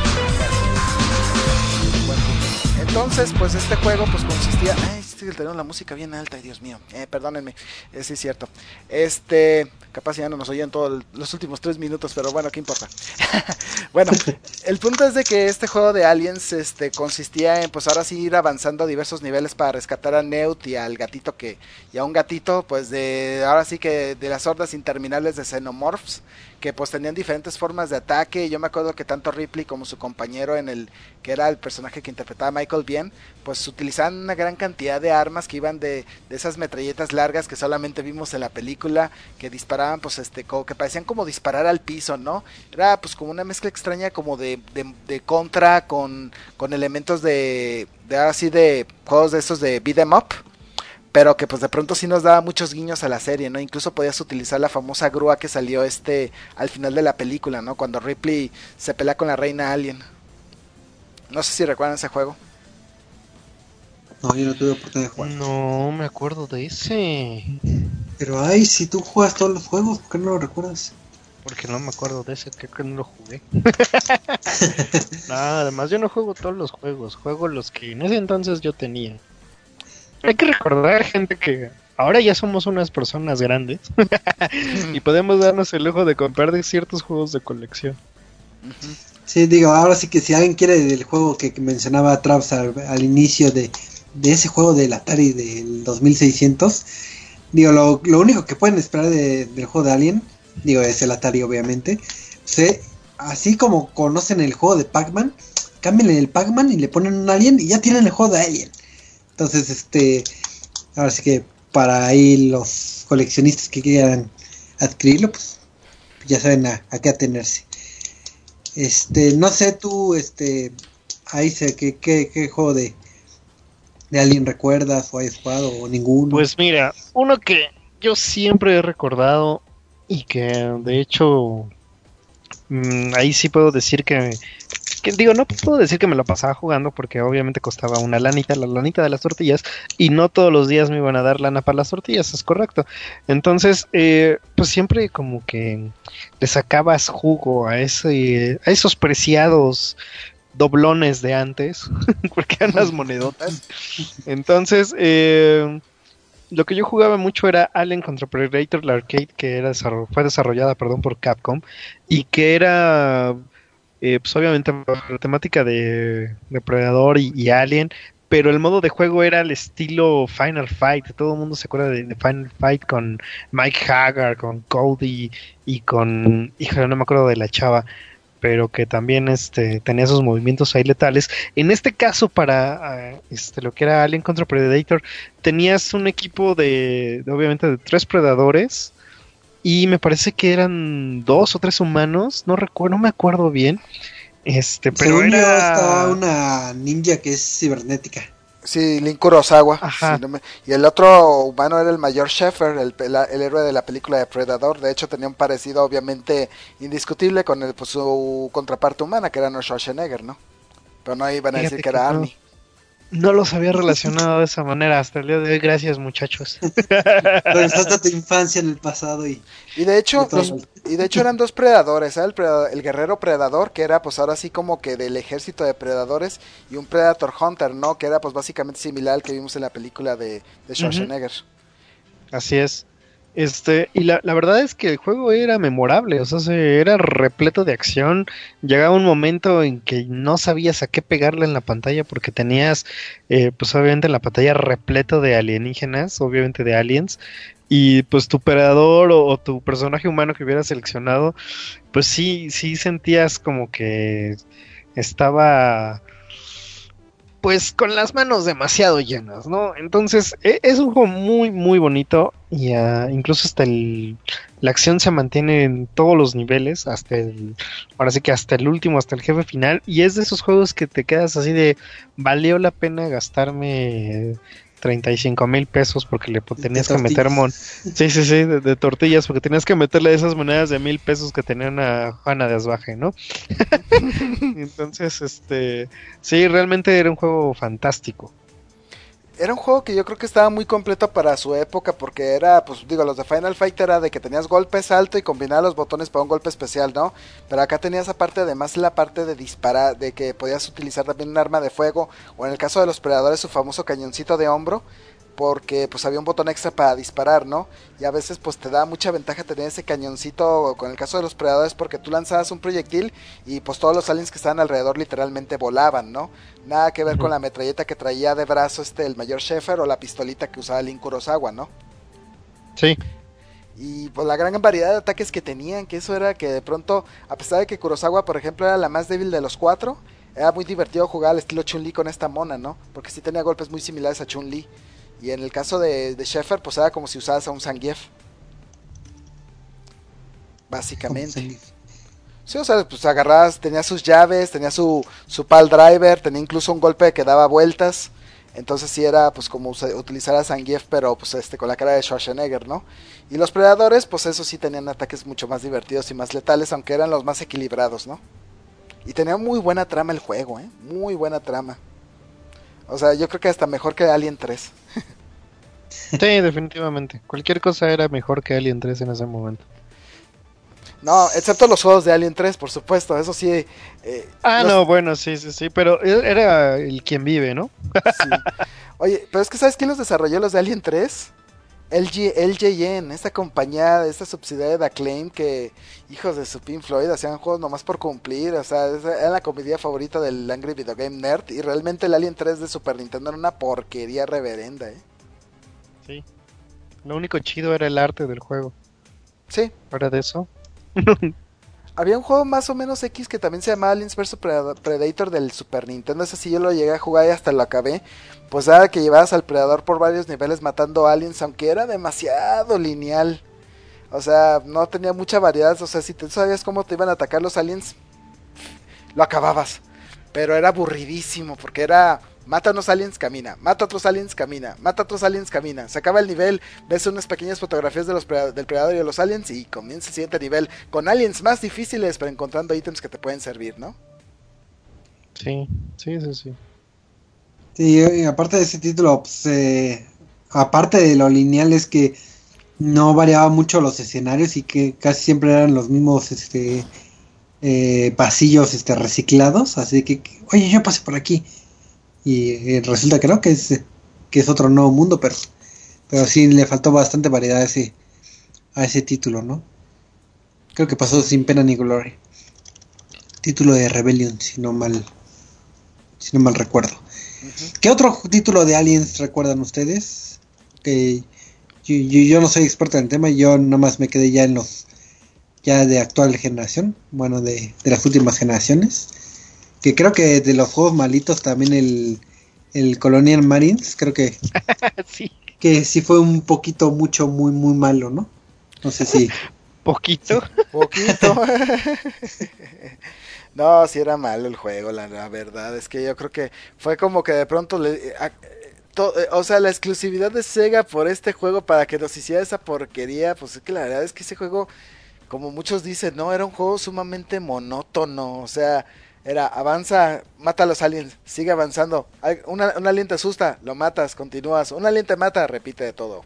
Bueno, entonces, pues este juego pues consistía... Ay, sí, tenemos la música bien alta, ay, Dios mío. Eh, perdónenme, eh, sí es cierto. Este, capaz ya no nos oían todos los últimos tres minutos, pero bueno, ¿qué importa? Bueno, el punto es de que este juego de Aliens este, consistía en, pues ahora sí, ir avanzando a diversos niveles para rescatar a Newt y al gatito que... Y a un gatito, pues de... Ahora sí que de las hordas interminables de xenomorphs, que pues tenían diferentes formas de ataque. Yo me acuerdo que tanto Ripley como su compañero en el que era el personaje que interpretaba Michael Biehn, pues utilizaban una gran cantidad de armas que iban de, de esas metralletas largas que solamente vimos en la película, que disparaban pues este como que parecían como disparar al piso, ¿no? Era pues como una mezcla extraña como de, de, de Contra con, con elementos de, de así de juegos de estos de beat 'em up, pero que pues de pronto sí nos daba muchos guiños a la serie, ¿no? Incluso podías utilizar la famosa grúa que salió este al final de la película, ¿no? Cuando Ripley se pelea con la reina alien. No sé si recuerdan ese juego. No, yo no tuve oportunidad de jugar. No me acuerdo de ese. Pero ay, si tú juegas todos los juegos, ¿por qué no lo recuerdas? Porque no me acuerdo de ese, creo que no lo jugué. No, además yo no juego todos los juegos, juego los que en ese entonces yo tenía. Hay que recordar, gente, que ahora ya somos unas personas grandes y podemos darnos el lujo de comprar de ciertos juegos de colección. Uh-huh. Sí, digo, ahora sí que si alguien quiere del juego que, que mencionaba Travis al, al inicio de, de ese juego del Atari del dos mil seiscientos, digo, lo, lo único que pueden esperar de, del juego de Alien, digo, es el Atari obviamente. Sí, así como conocen el juego de Pac-Man, cámbienle el Pac-Man y le ponen un Alien y ya tienen el juego de Alien. Entonces, este, ahora sí que para ahí los coleccionistas que quieran adquirirlo, pues ya saben a, a qué atenerse. Este, no sé tú, este, ahí sé qué, qué, qué juego de, de Alien recuerdas o hayas jugado o ninguno. Pues mira, uno que yo siempre he recordado y que de hecho mm, ahí sí puedo decir que, que digo, no puedo decir que me lo pasaba jugando porque obviamente costaba una lanita, la lanita de las tortillas, y no todos los días me iban a dar lana para las tortillas, es correcto. Entonces, eh, pues siempre como que le sacabas jugo a ese, a esos preciados doblones de antes, porque eran las monedotas. Entonces, eh, lo que yo jugaba mucho era Alien contra Predator, la arcade, que era desarroll- fue desarrollada, perdón, por Capcom, y que era, eh, pues obviamente, la temática de Depredador y, y Alien, pero el modo de juego era el estilo Final Fight. Todo el mundo se acuerda de, de Final Fight con Mike Hagar, con Cody y con, híjole, no me acuerdo de la chava, pero que también este tenía esos movimientos ahí letales. En este caso, para uh, este lo que era Alien contra Predator, tenías un equipo de, de obviamente de tres predadores y me parece que eran dos o tres humanos, no recuerdo, no me acuerdo bien. Este, pero Según yo, era está una ninja que es cibernética. Sí, Lin Kurosawa. Ajá. Sí, no me- Y el otro humano era el mayor Sheffer, el, el, el héroe de la película de Predator. De hecho, tenía un parecido obviamente indiscutible con el, pues, su contraparte humana, que era Arnold Schwarzenegger, ¿no? Pero no iban a Fíjate decir que que era no. Arnie. No los había relacionado de esa manera hasta el día de hoy. Gracias, muchachos. Regresaste a tu infancia en el pasado y... Y de hecho, De todos los- modos. y de hecho eran dos predadores, ¿eh? el, predador- el guerrero predador, que era pues ahora sí como que del ejército de predadores, y un Predator Hunter, ¿no? Que era pues básicamente similar al que vimos en la película de, de Schwarzenegger. Así es. Este, y la, la verdad es que el juego era memorable, o sea, se, era repleto de acción. Llegaba un momento en que no sabías a qué pegarle en la pantalla porque tenías, eh, pues obviamente en la pantalla repleto de alienígenas, obviamente de aliens, y pues tu predador o, o tu personaje humano que hubieras seleccionado, pues sí, sí sentías como que estaba pues con las manos demasiado llenas, ¿no? Entonces e- es un juego muy muy bonito y uh, incluso hasta el la acción se mantiene en todos los niveles, hasta el ahora sí que hasta el último, hasta el jefe final, y es de esos juegos que te quedas así de valió la pena gastarme treinta y cinco mil pesos porque le tenías que meter mon sí sí sí de, de tortillas porque tenías que meterle esas monedas de mil pesos que tenían a Juana de Asbaje, ¿no? Entonces este sí, realmente era un juego fantástico. Era un juego que yo creo que estaba muy completo para su época, porque era, pues digo, los de Final Fight era de que tenías golpes alto y combinaba los botones para un golpe especial, ¿no? Pero acá tenías aparte además la parte de disparar, de que podías utilizar también un arma de fuego, o en el caso de los predadores su famoso cañoncito de hombro, porque pues había un botón extra para disparar, ¿no? Y a veces pues te da mucha ventaja tener ese cañoncito con el caso de los predadores, porque tú lanzabas un proyectil y pues todos los aliens que estaban alrededor literalmente volaban, ¿no? Nada que ver con la metralleta que traía de brazo este el mayor Sheffer o la pistolita que usaba Lin Kurosawa, ¿no? Sí. Y pues la gran variedad de ataques que tenían, que eso era que de pronto, a pesar de que Kurosawa por ejemplo era la más débil de los cuatro, era muy divertido jugar al estilo Chun-Li con esta mona, ¿no? Porque sí tenía golpes muy similares a Chun-Li. Y en el caso de, de Sheffer, pues era como si usaras a un Zangief. Básicamente. Sí, o sea, pues agarrabas, tenía sus llaves, tenía su, su pal driver, tenía incluso un golpe que daba vueltas. Entonces sí era pues como usa, utilizar a Zangief, pero pues este con la cara de Schwarzenegger, ¿no? Y los predadores, pues eso sí tenían ataques mucho más divertidos y más letales, aunque eran los más equilibrados, ¿no? Y tenía muy buena trama el juego, ¿eh? Muy buena trama. O sea, yo creo que hasta mejor que Alien tres. Sí, definitivamente. Cualquier cosa era mejor que Alien tres en ese momento. No, excepto los juegos de Alien tres, por supuesto, eso sí. Eh, Ah, los- no, bueno, sí, sí, sí, pero él era el quien vive, ¿no? sí. Oye, pero es que ¿sabes quién los desarrolló los de Alien tres? L G, L J N, esta compañía, esta subsidiaria de Acclaim que, hijos de su Pink Floyd, hacían juegos nomás por cumplir, o sea, esa era la comedia favorita del Angry Video Game Nerd, y realmente el Alien tres de Super Nintendo era una porquería reverenda, ¿eh? Sí. Lo único chido era el arte del juego. Sí, Fuera de eso. había un juego más o menos X que también se llamaba Aliens versus. Predator del Super Nintendo. Ese sí yo lo llegué a jugar y hasta lo acabé. Pues era que llevabas al predador por varios niveles matando aliens, aunque era demasiado lineal. O sea, no tenía mucha variedad. O sea, si te sabías cómo te iban a atacar los aliens, lo acababas. Pero era aburridísimo porque era... Mata a unos aliens, camina. Mata a otros aliens, camina. Mata a otros aliens, camina. Se acaba el nivel, ves unas pequeñas fotografías de los preda- del predador y de los aliens y comienza el siguiente nivel con aliens más difíciles, pero encontrando ítems que te pueden servir, ¿no? Sí, sí, sí, sí. Sí, y aparte de ese título, pues, eh, aparte de lo lineal es que no variaba mucho los escenarios y que casi siempre eran los mismos este eh, pasillos este reciclados, así que, que, oye, yo pasé por aquí y eh, resulta que no, que es que es otro nuevo mundo, pero pero sí le faltó bastante variedad a ese a ese título, ¿no? Creo que pasó sin pena ni gloria. Título de Rebellion, si no mal si no mal recuerdo. Uh-huh. ¿Qué otro título de Aliens recuerdan ustedes? Que yo, yo, yo no soy experto en el tema, yo nomás me quedé ya en los ya de actual generación, bueno, de, de las últimas generaciones. Que creo que de los juegos malitos también el, el Colonial Marines, creo que sí. que sí fue un poquito, mucho, muy, muy malo, ¿no? No sé si... ¿Poquito? Poquito. No, sí era malo el juego, la, la verdad. Es que yo creo que fue como que de pronto... Le, a, to, o sea, la exclusividad de Sega por este juego para que nos hiciera esa porquería, pues es que la verdad es que ese juego, como muchos dicen, no, era un juego sumamente monótono, o sea... Era, avanza, mata a los aliens, sigue avanzando. Una, un alien te asusta, lo matas, continúas. Un alien te mata, repite de todo.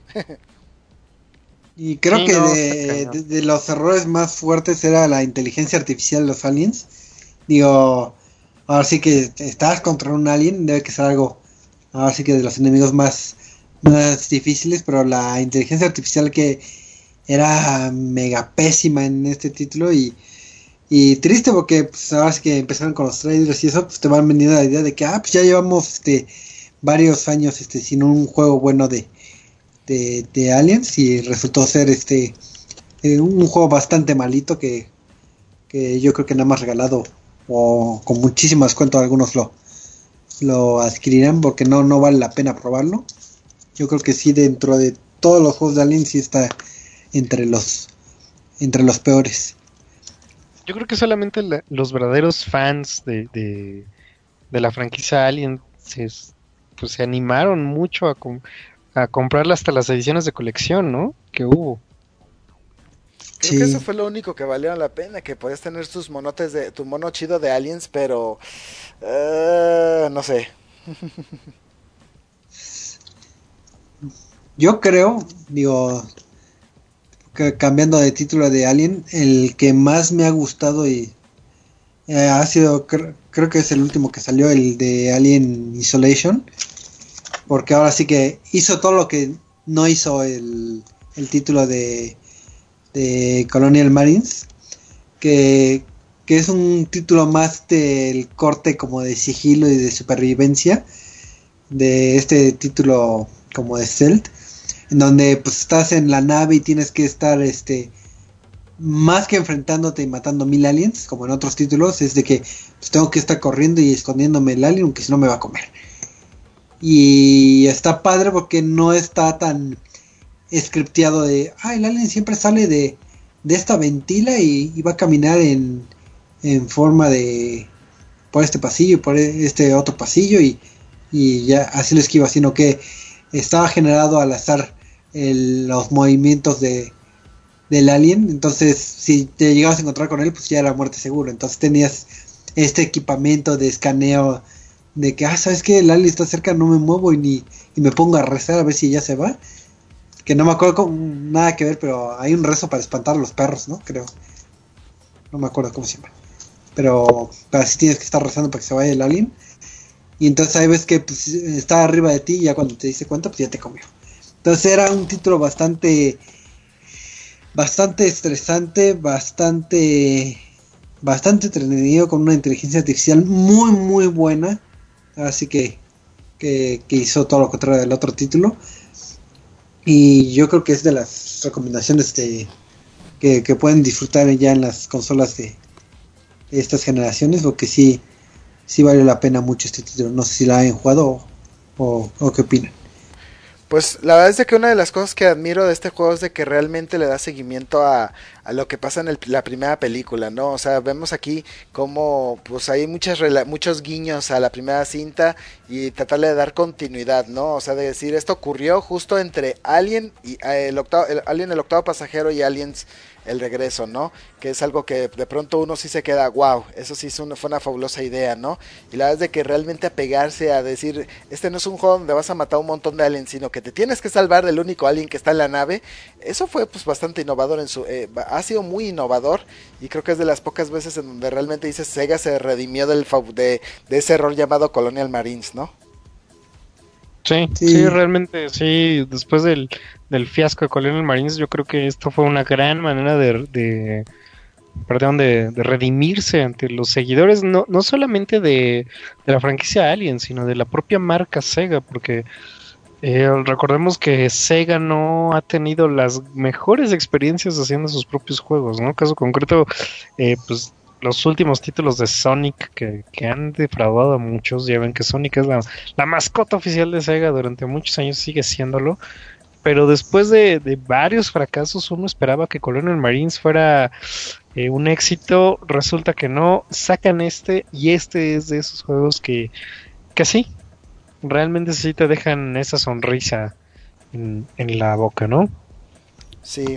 Y creo sí, que no, de, de, de los errores más fuertes era la inteligencia artificial de los aliens. Digo, ahora sí que estás contra un alien, debe que ser algo, ahora sí que de los enemigos más, más difíciles, pero la inteligencia artificial que era mega pésima en este título y... Y triste porque pues ahora sí que empezaron con los trailers y eso, pues te van vendiendo la idea de que ah, pues ya llevamos este varios años este sin un juego bueno de, de, de Aliens y resultó ser este eh, un juego bastante malito que, que yo creo que nada más regalado o con muchísimo descuento algunos lo, lo adquirirán porque no, no vale la pena probarlo. Yo creo que sí dentro de todos los juegos de Aliens sí está entre los entre los peores. Yo creo que solamente la, los verdaderos fans de, de, de la franquicia Alien se, pues, se animaron mucho a, com- a comprarla hasta las ediciones de colección, ¿no? Que hubo. Creo Sí. que eso fue lo único que valió la pena, que podías tener tus monotes de, tu mono chido de Aliens, pero uh, no sé. Yo creo, digo, que cambiando de título de Alien, el que más me ha gustado y eh, ha sido, cre- creo que es el último que salió, el de Alien Isolation, porque ahora sí que hizo todo lo que no hizo el, el título de, de Colonial Marines, que, que es un título más del corte como de sigilo y de supervivencia, de este título como de stealth, en donde pues estás en la nave y tienes que estar este más que enfrentándote y matando mil aliens como en otros títulos, es de que pues, tengo que estar corriendo y escondiéndome el alien porque si no me va a comer. Y está padre porque no está tan scripteado de ah, el alien siempre sale de, de esta ventila y, y va a caminar en, en forma de por este pasillo y por este otro pasillo y, y ya así lo esquiva, sino que estaba generado al azar el, los movimientos de del alien, entonces si te llegabas a encontrar con él pues ya era muerte seguro, entonces tenías este equipamiento de escaneo de que ah, sabes que el alien está cerca, no me muevo y ni y me pongo a rezar a ver si ya se va, que no me acuerdo con, nada que ver, pero hay un rezo para espantar a los perros, ¿no? Creo, no me acuerdo cómo se llama, pero, pero así tienes que estar rezando para que se vaya el alien. Y entonces ahí ves que pues, está arriba de ti y ya cuando te diste cuenta pues ya te comió. Entonces era un título bastante bastante estresante, bastante bastante entretenido, con una inteligencia artificial muy muy buena. Así que, que, que hizo todo lo contrario del otro título. Y yo creo que es de las recomendaciones de, que, que pueden disfrutar ya en las consolas de, estas generaciones, porque sí, sí vale la pena mucho este título. No sé si la han jugado o, o, o qué opinan. Pues la verdad es de que una de las cosas que admiro de este juego es de que realmente le da seguimiento a, a lo que pasa en el- la primera película, ¿no? O sea, vemos aquí como pues hay muchas rela- muchos guiños a la primera cinta y tratarle de dar continuidad, ¿no? O sea, de decir, esto ocurrió justo entre Alien y eh, el octavo, el Alien el octavo pasajero y Aliens el regreso, ¿no? Que es algo que de pronto uno sí se queda, wow, eso sí es una, fue una fabulosa idea, ¿no? Y la verdad es de que realmente apegarse a decir, este no es un juego donde vas a matar a un montón de aliens, sino que te tienes que salvar del único alien que está en la nave, eso fue pues bastante innovador en su, eh, ha sido muy innovador y creo que es de las pocas veces en donde realmente dices Sega se redimió del fa- de, de ese error llamado Colonial Marines, ¿no? Sí, Sí. sí, realmente, sí, después del, del fiasco de Colonial Marines, yo creo que esto fue una gran manera de, de perdón, de, de redimirse ante los seguidores, no, no solamente de, de la franquicia Alien, sino de la propia marca Sega, porque eh, recordemos que Sega no ha tenido las mejores experiencias haciendo sus propios juegos, ¿no? Caso concreto, eh, pues los últimos títulos de Sonic que, que han defraudado a muchos, ya ven que Sonic es la, la mascota oficial de Sega durante muchos años, sigue siéndolo, pero después de, de varios fracasos uno esperaba que Colonial Marines fuera eh, un éxito, resulta que no, sacan este y este es de esos juegos que, que sí, realmente sí te dejan esa sonrisa en, en la boca, ¿no? Sí,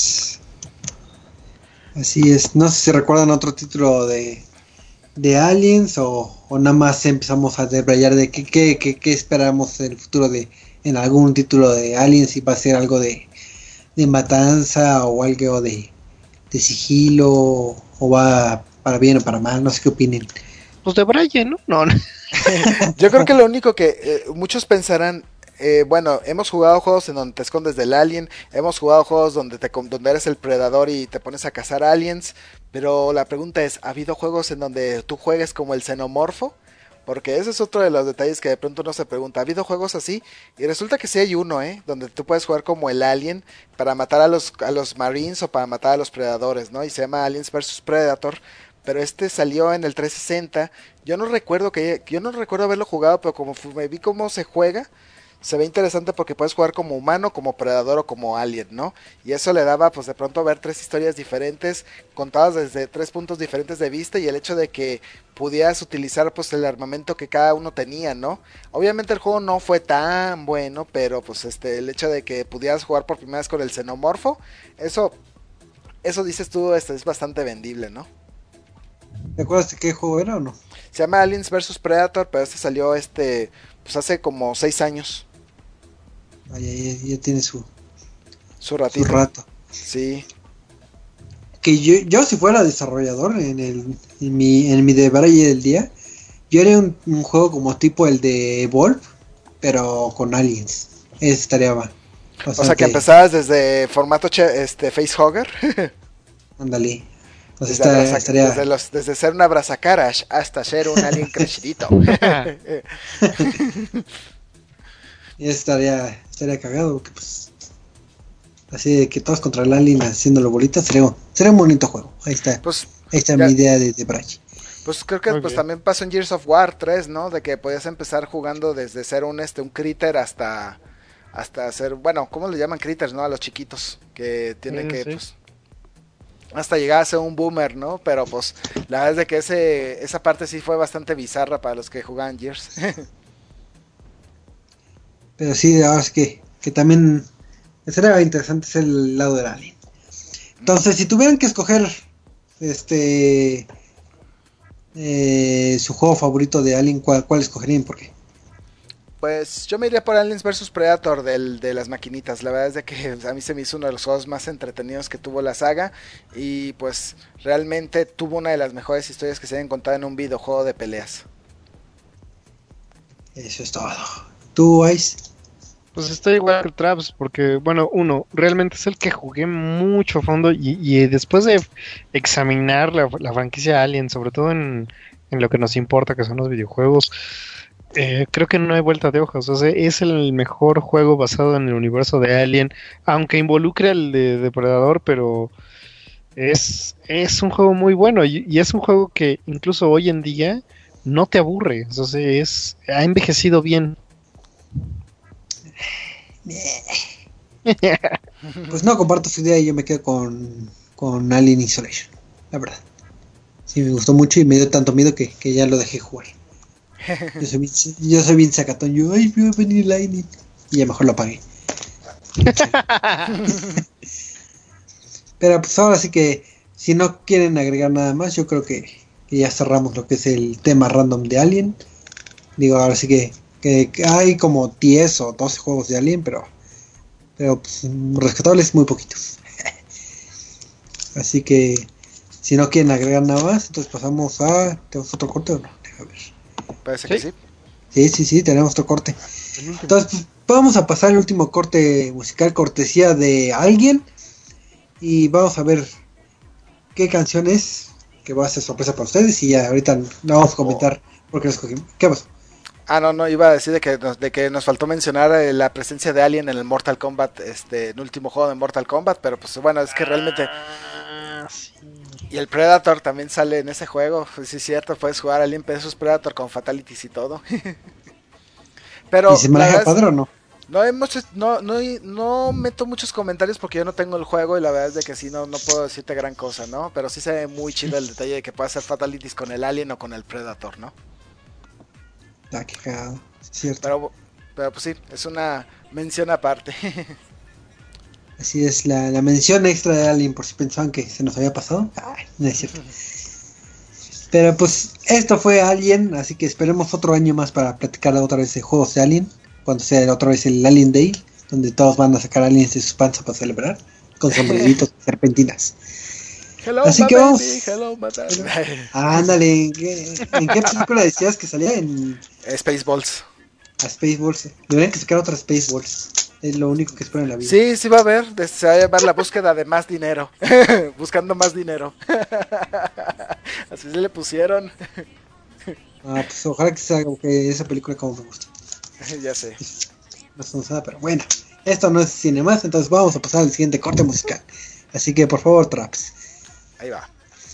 Así es. No sé si recuerdan otro título de, de Aliens o, o nada más empezamos a debrayar de qué, qué, qué, qué esperamos en el futuro de en algún título de Aliens, si va a ser algo de, de matanza o algo de, de sigilo o va para bien o para mal, no sé qué opinen. Pues de Brian, ¿no? No, no. yo creo que lo único que eh, muchos pensarán, eh, bueno, hemos jugado juegos en donde te escondes del alien, hemos jugado juegos donde te con- donde eres el predador y te pones a cazar aliens, pero la pregunta es, ¿ha habido juegos en donde tú juegues como el xenomorfo? Porque ese es otro de los detalles que de pronto uno se pregunta, ¿ha habido juegos así? Y resulta que sí hay uno, ¿eh? Donde tú puedes jugar como el alien para matar a los, a los marines o para matar a los predadores, ¿no? Y se llama Aliens versus Predator. Pero este salió en el trescientos sesenta. Yo no recuerdo que yo no recuerdo haberlo jugado, pero como fu- me vi cómo se juega, se ve interesante porque puedes jugar como humano, como predador o como alien, ¿no? Y eso le daba pues de pronto ver tres historias diferentes, contadas desde tres puntos diferentes de vista y el hecho de que pudieras utilizar pues el armamento que cada uno tenía, ¿no? Obviamente el juego no fue tan bueno, pero pues este el hecho de que pudieras jugar por primera vez con el xenomorfo, eso eso dices tú, este es bastante vendible, ¿no? ¿Te acuerdas de qué juego era o no? Se llama Aliens versus Predator, pero este salió este pues hace como seis años, Ay, ay, ay, ya tiene su, su su ratito. rato. Sí. Que yo, yo si fuera desarrollador en el en mi en mi debraye del día, yo haría un, un juego como tipo el de Evolve, pero con aliens. Ese estaría ba- O sea que bastante. empezabas desde formato che- este facehugger, Ándale. O sea, desde, está- abraza- estaría. desde, los, desde ser un abrazacaras hasta ser un alien crecidito. Y estaría, estaría cagado, porque pues así de que todos contra el alien haciéndolo bolitas, sería, sería un bonito juego. Ahí está, Pues, ahí está ya- mi idea de, de Braille. pues creo que Muy pues bien. también pasó en Gears of War tres, ¿no? De que podías empezar jugando desde ser un este un critter hasta hasta ser, bueno, ¿cómo le llaman critters, no? A los chiquitos que tienen Sí, que sí. pues hasta llegar a ser un boomer, ¿no? Pero pues la verdad es de que ese esa parte sí fue bastante bizarra para los que jugaban Gears. Pero sí, ahora es que, que también sería interesante ser el lado del alien. Entonces, si tuvieran que escoger este eh, su juego favorito de Alien, ¿cuál, cuál escogerían? ¿Por qué? Pues yo me iría por Aliens versus Predator del, de las maquinitas. La verdad es de que a mí se me hizo uno de los juegos más entretenidos que tuvo la saga. Y pues realmente tuvo una de las mejores historias que se hayan contado en un videojuego de peleas. Eso es todo. ¿Tú, Ice? Pues estoy igual que Traps, porque, bueno, uno, realmente es el que jugué mucho a fondo y, y después de examinar la, la franquicia Alien, sobre todo en, en lo que nos importa, que son los videojuegos, eh, creo que no hay vuelta de hojas. O sea, es el mejor juego basado en el universo de Alien, aunque involucre al de Depredador, pero Es, es un juego muy bueno y, y es un juego que incluso hoy en día no te aburre. O sea, es, ha envejecido bien. Pues no comparto su idea y yo me quedo con, con Alien Isolation, la verdad. Sí, me gustó mucho y me dio tanto miedo que, que ya lo dejé jugar. Yo soy bien, yo soy bien sacatón. Yo, ay, me va a venir el Alien. Y ya mejor lo apagué. Pero pues ahora sí que, si no quieren agregar nada más, yo creo que, que ya cerramos lo que es el tema random de Alien. Digo, ahora sí que, que, que hay como diez o doce juegos de Alien, pero, pero pues, rescatables muy poquitos. Así que, si no quieren agregar nada más, entonces pasamos a... ¿Tenemos otro corte o no? Deja ver. Parece que Sí. sí. Sí, sí, sí, tenemos otro corte. Entonces, pues, vamos a pasar el último corte musical cortesía de alguien. Y vamos a ver qué canción es, que va a ser sorpresa para ustedes. Y ya ahorita la vamos a comentar porque lo escogimos. ¿Qué pasó? Ah, no, no, iba a decir de que nos, de que nos faltó mencionar eh, la presencia de Alien en el Mortal Kombat, este, en el último juego de Mortal Kombat, pero pues bueno, es que realmente... Ah, sí. Y el Predator también sale en ese juego, pues sí es cierto, puedes jugar Alien versus Predator con fatalities y todo. Pero ¿Y se la maneja verdad es- padre o no? no, hemos, no, no, no meto muchos comentarios porque yo no tengo el juego y la verdad es de que sí, no, no puedo decirte gran cosa, ¿no? Pero sí se ve muy chido el detalle de que puedas hacer fatalities con el Alien o con el Predator, ¿no? Ah, qué cagado. Es cierto. Pero, pero pues sí, es una mención aparte. Así es, la, la mención extra de Alien, por si pensaban que se nos había pasado. Ay, no es cierto. Pero pues esto fue Alien, así que esperemos otro año más para platicar otra vez de juegos de Alien, cuando sea otra vez el Alien Day, donde todos van a sacar aliens de sus panzas para celebrar, con sombreritos y serpentinas. Hello, Así my que baby, vamos. hello, my baby. Ándale, ¿en qué, ¿en qué película decías que salía? En Spaceballs. a Spaceballs. Deberían que sacar otra Spaceballs. Es lo único que espero en la vida. Sí, sí va a haber, de- se va a llamar la búsqueda de más dinero. Buscando más dinero. Así se le pusieron. Ah, pues ojalá que salga que esa película como me gusta. Ya sé. No somos nada, pero bueno. Esto no es cine más, entonces vamos a pasar al siguiente corte musical. Así que por favor, Traps. Ahí va.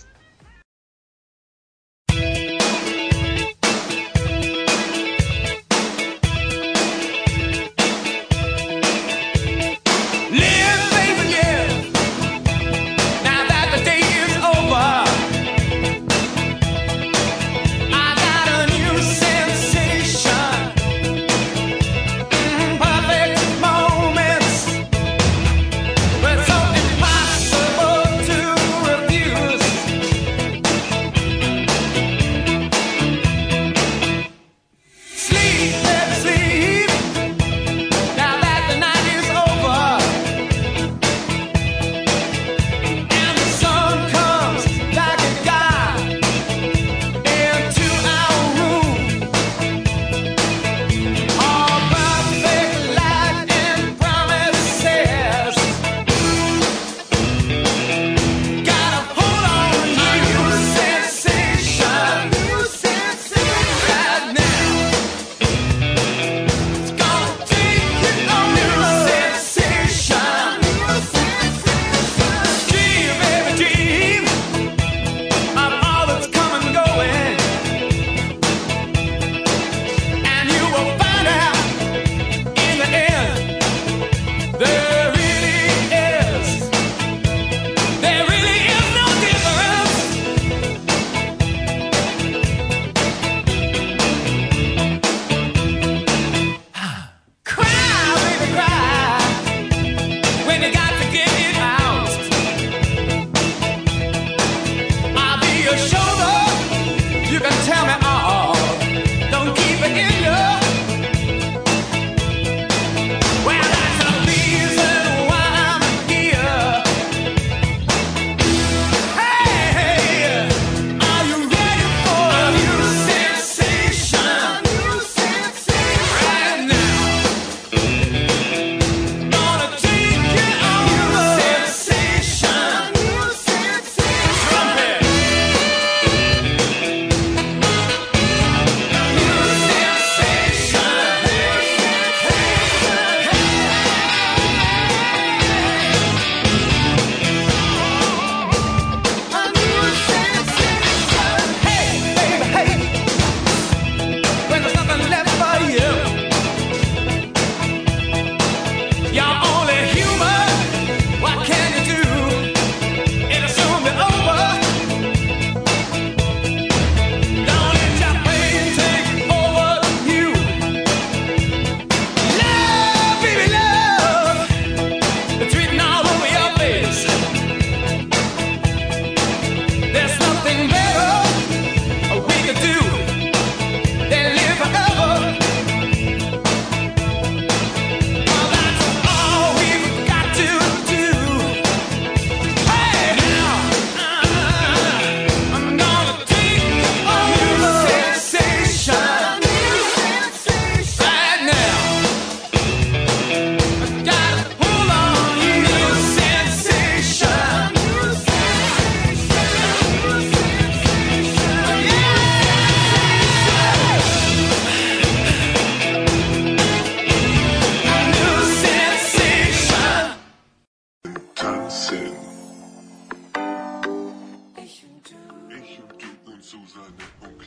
Live, baby, live. Now that the day is over, I got a new sensation. Mm, perfect moments, but so impossible to refuse. Sleep, baby, sleep. Now that the night is over. And the sun comes like a god into our room. All perfect light and promises. Gotta hold on to new sensation, new sensation right now. It's gonna take you on new sensation. Dream, baby, dream of all that's coming and going, and you will find out in the end there really is, there really is no difference. Cry, baby, cry when you got to get it out. I'll be your shoulder. You can tell me all. Don't keep it in you. Well, that's the reason why I'm here. Hey, are you ready for a new sensation? New sensation right now. Gonna take you on new sensation. New sensation. Trumpet.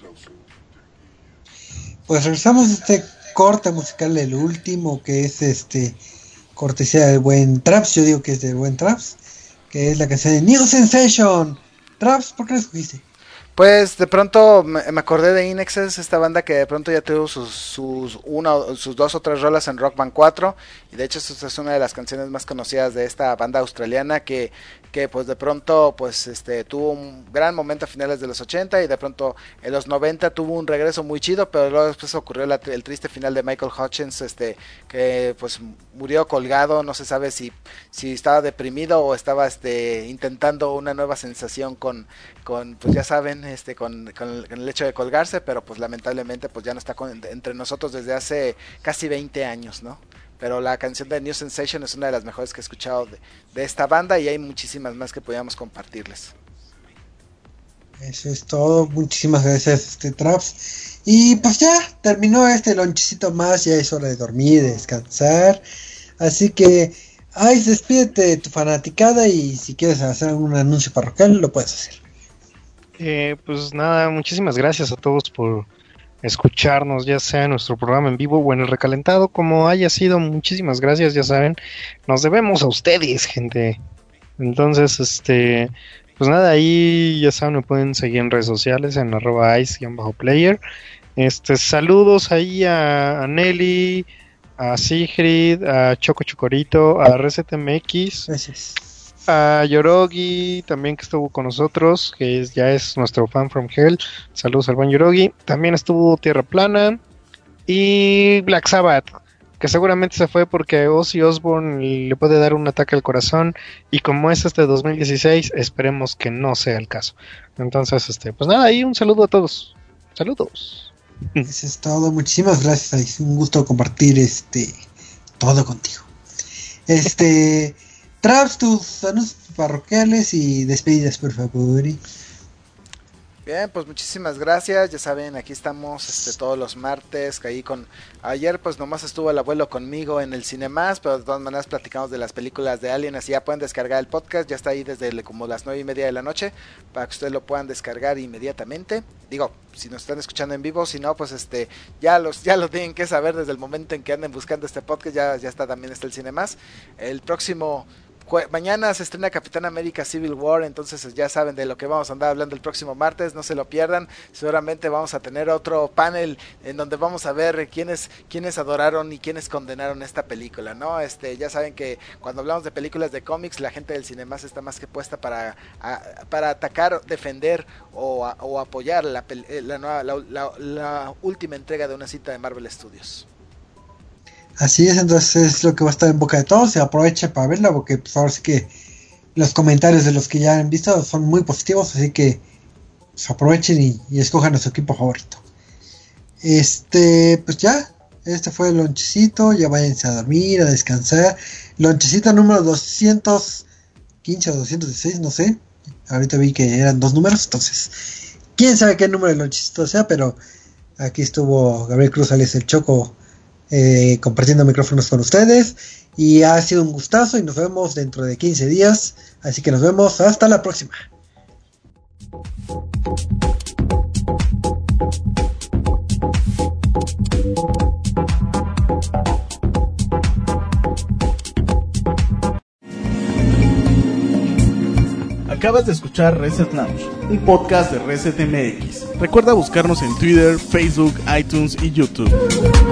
Pues regresamos a este corte musical, el último, que es este cortesía del buen Traps. Yo digo que es del buen Traps, que es la canción de New Sensation. Traps, ¿por qué la escogiste? Pues de pronto me, me acordé de Inexes, esta banda que de pronto ya tuvo sus sus una o- sus dos o tres rolas en Rock Band cuatro, y de hecho esta es una de las canciones más conocidas de esta banda australiana que que pues de pronto pues este tuvo un gran momento a finales de los ochenta y de pronto en los noventa tuvo un regreso muy chido, pero luego después ocurrió la- el triste final de Michael Hutchins, este que pues murió colgado. No se sabe si si estaba deprimido o estaba este intentando una nueva sensación con con pues ya saben, este con, con, el, con el hecho de colgarse, pero pues lamentablemente pues ya no está con, entre nosotros desde hace casi veinte años, ¿no? Pero la canción de New Sensation es una de las mejores que he escuchado de, de esta banda, y hay muchísimas más que podíamos compartirles. Eso es todo, muchísimas gracias, este Traps. Y pues ya terminó este lonchecito más, ya es hora de dormir, de descansar. Así que, ay, despídete de tu fanaticada, y si quieres hacer algún anuncio parroquial, lo puedes hacer. Eh, pues nada, muchísimas gracias a todos por escucharnos, ya sea en nuestro programa en vivo o en el recalentado, como haya sido. Muchísimas gracias, ya saben, nos debemos a ustedes, gente. Entonces, este, pues nada, ahí ya saben, me pueden seguir en redes sociales en arroba ice-player. Este, saludos ahí a, a Nelly, a Sigrid, a Choco Chocorito, a ResetMX, Gracias. a Yorogi también, que estuvo con nosotros, que es, ya es nuestro fan from hell. Saludos al buen Yorogi. También estuvo Tierra Plana y Black Sabbath, que seguramente se fue porque Ozzy Osbourne le puede dar un ataque al corazón, y como es este dos mil dieciséis, esperemos que no sea el caso. Entonces, este, pues nada, ahí un saludo a todos. Saludos. Eso es todo, muchísimas gracias, es un gusto compartir este todo contigo. Este Traps, tus anuncios parroquiales y despedidas, por favor. Bien, pues muchísimas gracias. Ya saben, aquí estamos este, todos los martes. Que ahí con ayer pues nomás estuvo el abuelo conmigo en el Cinemas, pero de todas maneras platicamos de las películas de Alien. Así ya pueden descargar el podcast. Ya está ahí desde como las nueve y media de la noche para que ustedes lo puedan descargar inmediatamente. Digo, si nos están escuchando en vivo, si no, pues este ya los ya lo tienen que saber desde el momento en que anden buscando este podcast. Ya ya está también está el Cinemas. El próximo mañana se estrena Capitán América Civil War, entonces ya saben de lo que vamos a andar hablando el próximo martes, no se lo pierdan. Seguramente vamos a tener otro panel en donde vamos a ver quiénes quiénes adoraron y quiénes condenaron esta película, ¿no? Este, ya saben que cuando hablamos de películas de cómics, la gente del Cinemas está más que puesta para, a, para atacar, defender o, a, o apoyar la, la, nueva, la, la, la última entrega de una cinta de Marvel Studios. Así es, entonces es lo que va a estar en boca de todos. Se aprovecha para verla, porque pues ahora sí que los comentarios de los que ya han visto son muy positivos, así que pues, aprovechen y, y escojan a su equipo favorito. Este, pues ya, este fue el lonchecito. Ya váyanse a dormir, a descansar. Lonchecito número doscientos quince o doscientos dieciséis, no sé. Ahorita vi que eran dos números, entonces quién sabe qué número de lonchecito sea, pero aquí estuvo Gabriel Cruz, alias el Choco, Eh, compartiendo micrófonos con ustedes, y ha sido un gustazo, y nos vemos dentro de quince días, así que nos vemos hasta la próxima. Acabas de escuchar Reset Lounge, un podcast de Reset M X. Recuerda buscarnos en Twitter, Facebook, iTunes y YouTube.